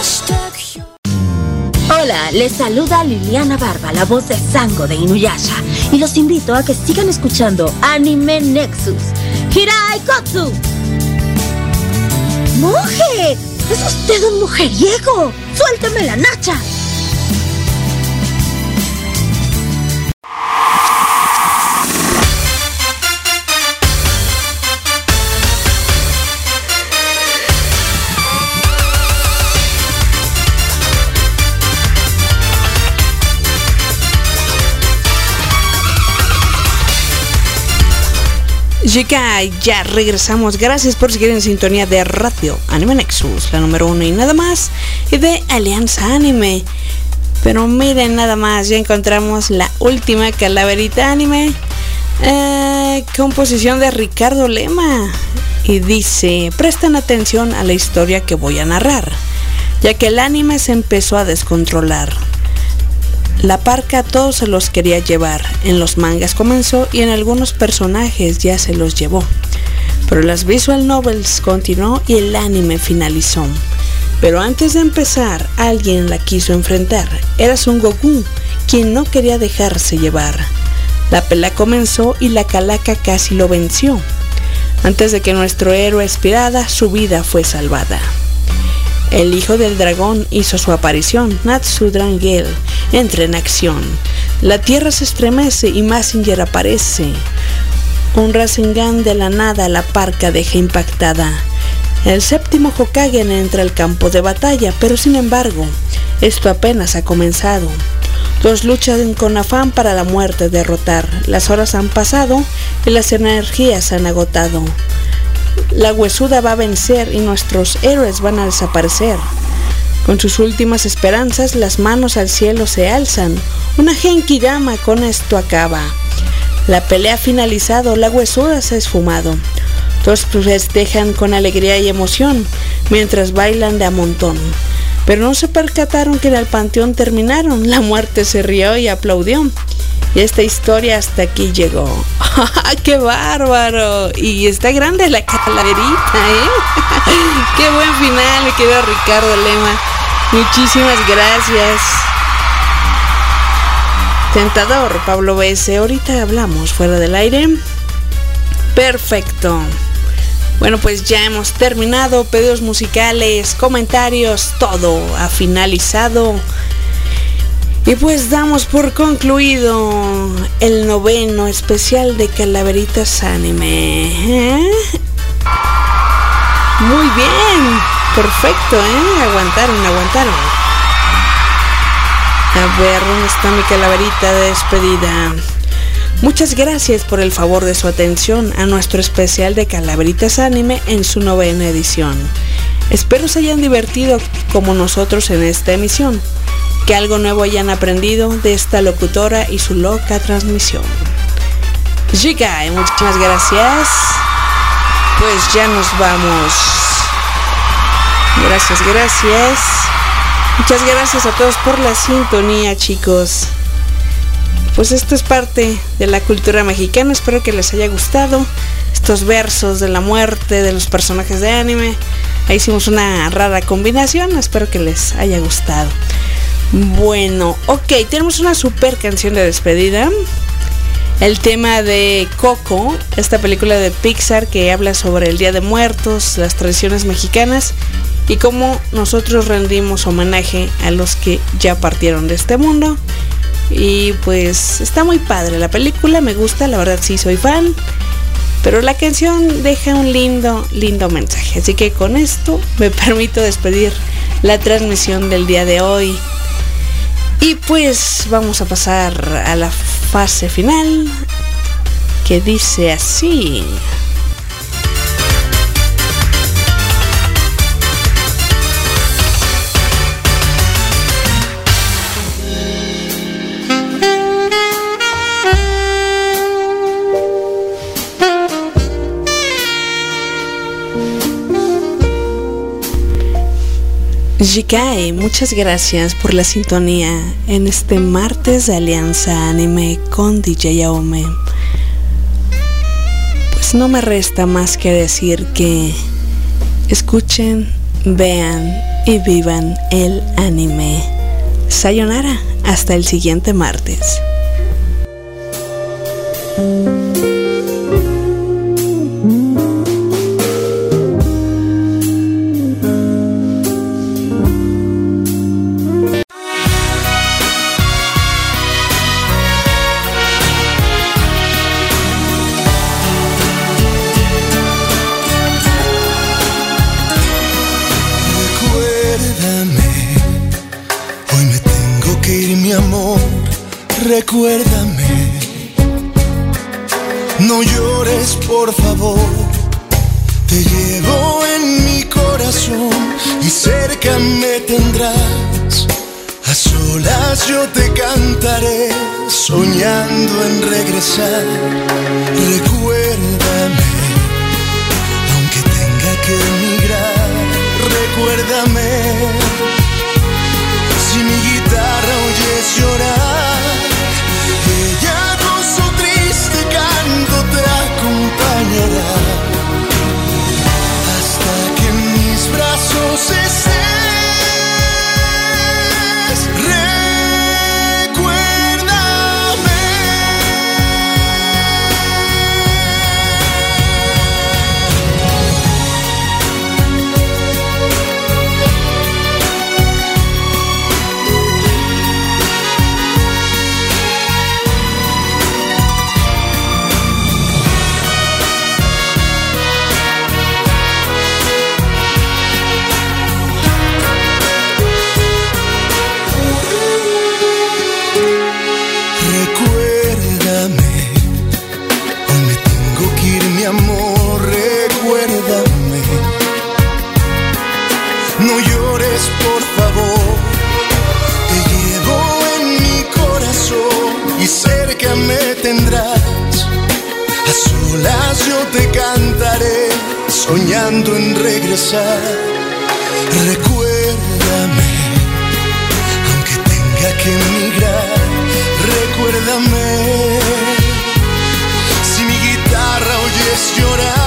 J: Hola, les saluda Liliana Barba, la voz de Sango de Inuyasha, y los invito a que sigan escuchando Anime Nexus. ¡Hirai Kotsu! ¡Monje! ¡Es usted un mujeriego! ¡Suélteme la nacha!
B: Chica, ya regresamos. Gracias por seguir en sintonía de Radio Anime Nexus, la número uno y nada más, y de Alianza Anime. Pero miren, nada más, ya encontramos la última calaverita anime, eh, composición de Ricardo Lema, y dice: presten atención a la historia que voy a narrar, ya que el anime se empezó a descontrolar. La parca a todos se los quería llevar. En los mangas comenzó y en algunos personajes ya se los llevó. Pero las visual novels continuó y el anime finalizó. Pero antes de empezar, alguien la quiso enfrentar. Era Son Goku, quien no quería dejarse llevar. La pelea comenzó y la calaca casi lo venció. Antes de que nuestro héroe expirara, su vida fue salvada. El hijo del dragón hizo su aparición. Natsu Drangel entra en acción. La tierra se estremece y Mazinger aparece. Un Rasengan de la nada la parca deja impactada. El séptimo Hokage entra al campo de batalla, pero sin embargo, esto apenas ha comenzado. Todos luchan con afán para la muerte derrotar. Las horas han pasado y las energías se han agotado. La huesuda va a vencer y nuestros héroes van a desaparecer. Con sus últimas esperanzas, las manos al cielo se alzan. Una Genki Dama con esto acaba. La pelea ha finalizado, la huesuda se ha esfumado. Todos festejan con alegría y emoción, mientras bailan de a montón. Pero no se percataron que en el panteón terminaron. La muerte se rió y aplaudió. Y esta historia hasta aquí llegó. ¡Qué bárbaro! Y está grande la calaverita, ¿eh? ¡Qué buen final, mi querido Ricardo Lema! Muchísimas gracias. Tentador, Pablo B S. Ahorita hablamos fuera del aire. Perfecto. Bueno, pues ya hemos terminado. Pedidos musicales, comentarios, todo ha finalizado. Y pues damos por concluido el noveno especial de Calaveritas Anime. ¿Eh? Muy bien, perfecto, ¿eh? Aguantaron, aguantaron. A ver, ¿dónde está mi calaverita de despedida? Muchas gracias por el favor de su atención a nuestro especial de Calaveritas Anime en su novena edición. Espero se hayan divertido como nosotros en esta emisión. Que algo nuevo hayan aprendido de esta locutora y su loca transmisión. Chica, muchísimas gracias. Pues ya nos vamos. Gracias, gracias. Muchas gracias a todos por la sintonía, chicos. Pues esto es parte de la cultura mexicana. Espero que les haya gustado estos versos de la muerte de los personajes de anime. Ahí hicimos una rara combinación. Espero que les haya gustado. Bueno, ok, tenemos una super canción de despedida. El tema de Coco, esta película de Pixar que habla sobre el Día de Muertos, las tradiciones mexicanas y cómo nosotros rendimos homenaje a los que ya partieron de este mundo. Y pues está muy padre la película, me gusta, la verdad sí soy fan. Pero la canción deja un lindo, lindo mensaje. Así que con esto me permito despedir la transmisión del día de hoy. Y pues vamos a pasar a la fase final, que dice así. Jikae, muchas gracias por la sintonía en este martes de Alianza Anime con D J Aome. Pues no me resta más que decir que escuchen vean y vivan el anime. Sayonara, hasta el siguiente martes.
K: Recuérdame, no llores por favor, te llevo en mi corazón y cerca me tendrás, a solas yo te cantaré, soñando en regresar. Recuérdame, aunque tenga que emigrar, recuérdame, si mi guitarra oyes llorar, ella con su triste canto te acompañará hasta que en mis brazos estés. Recuérdame. No llores por favor, te llevo en mi corazón y cerca me tendrás, a solas yo te cantaré, soñando en regresar. Recuérdame, aunque tenga que emigrar, recuérdame, si mi guitarra oyes llorar,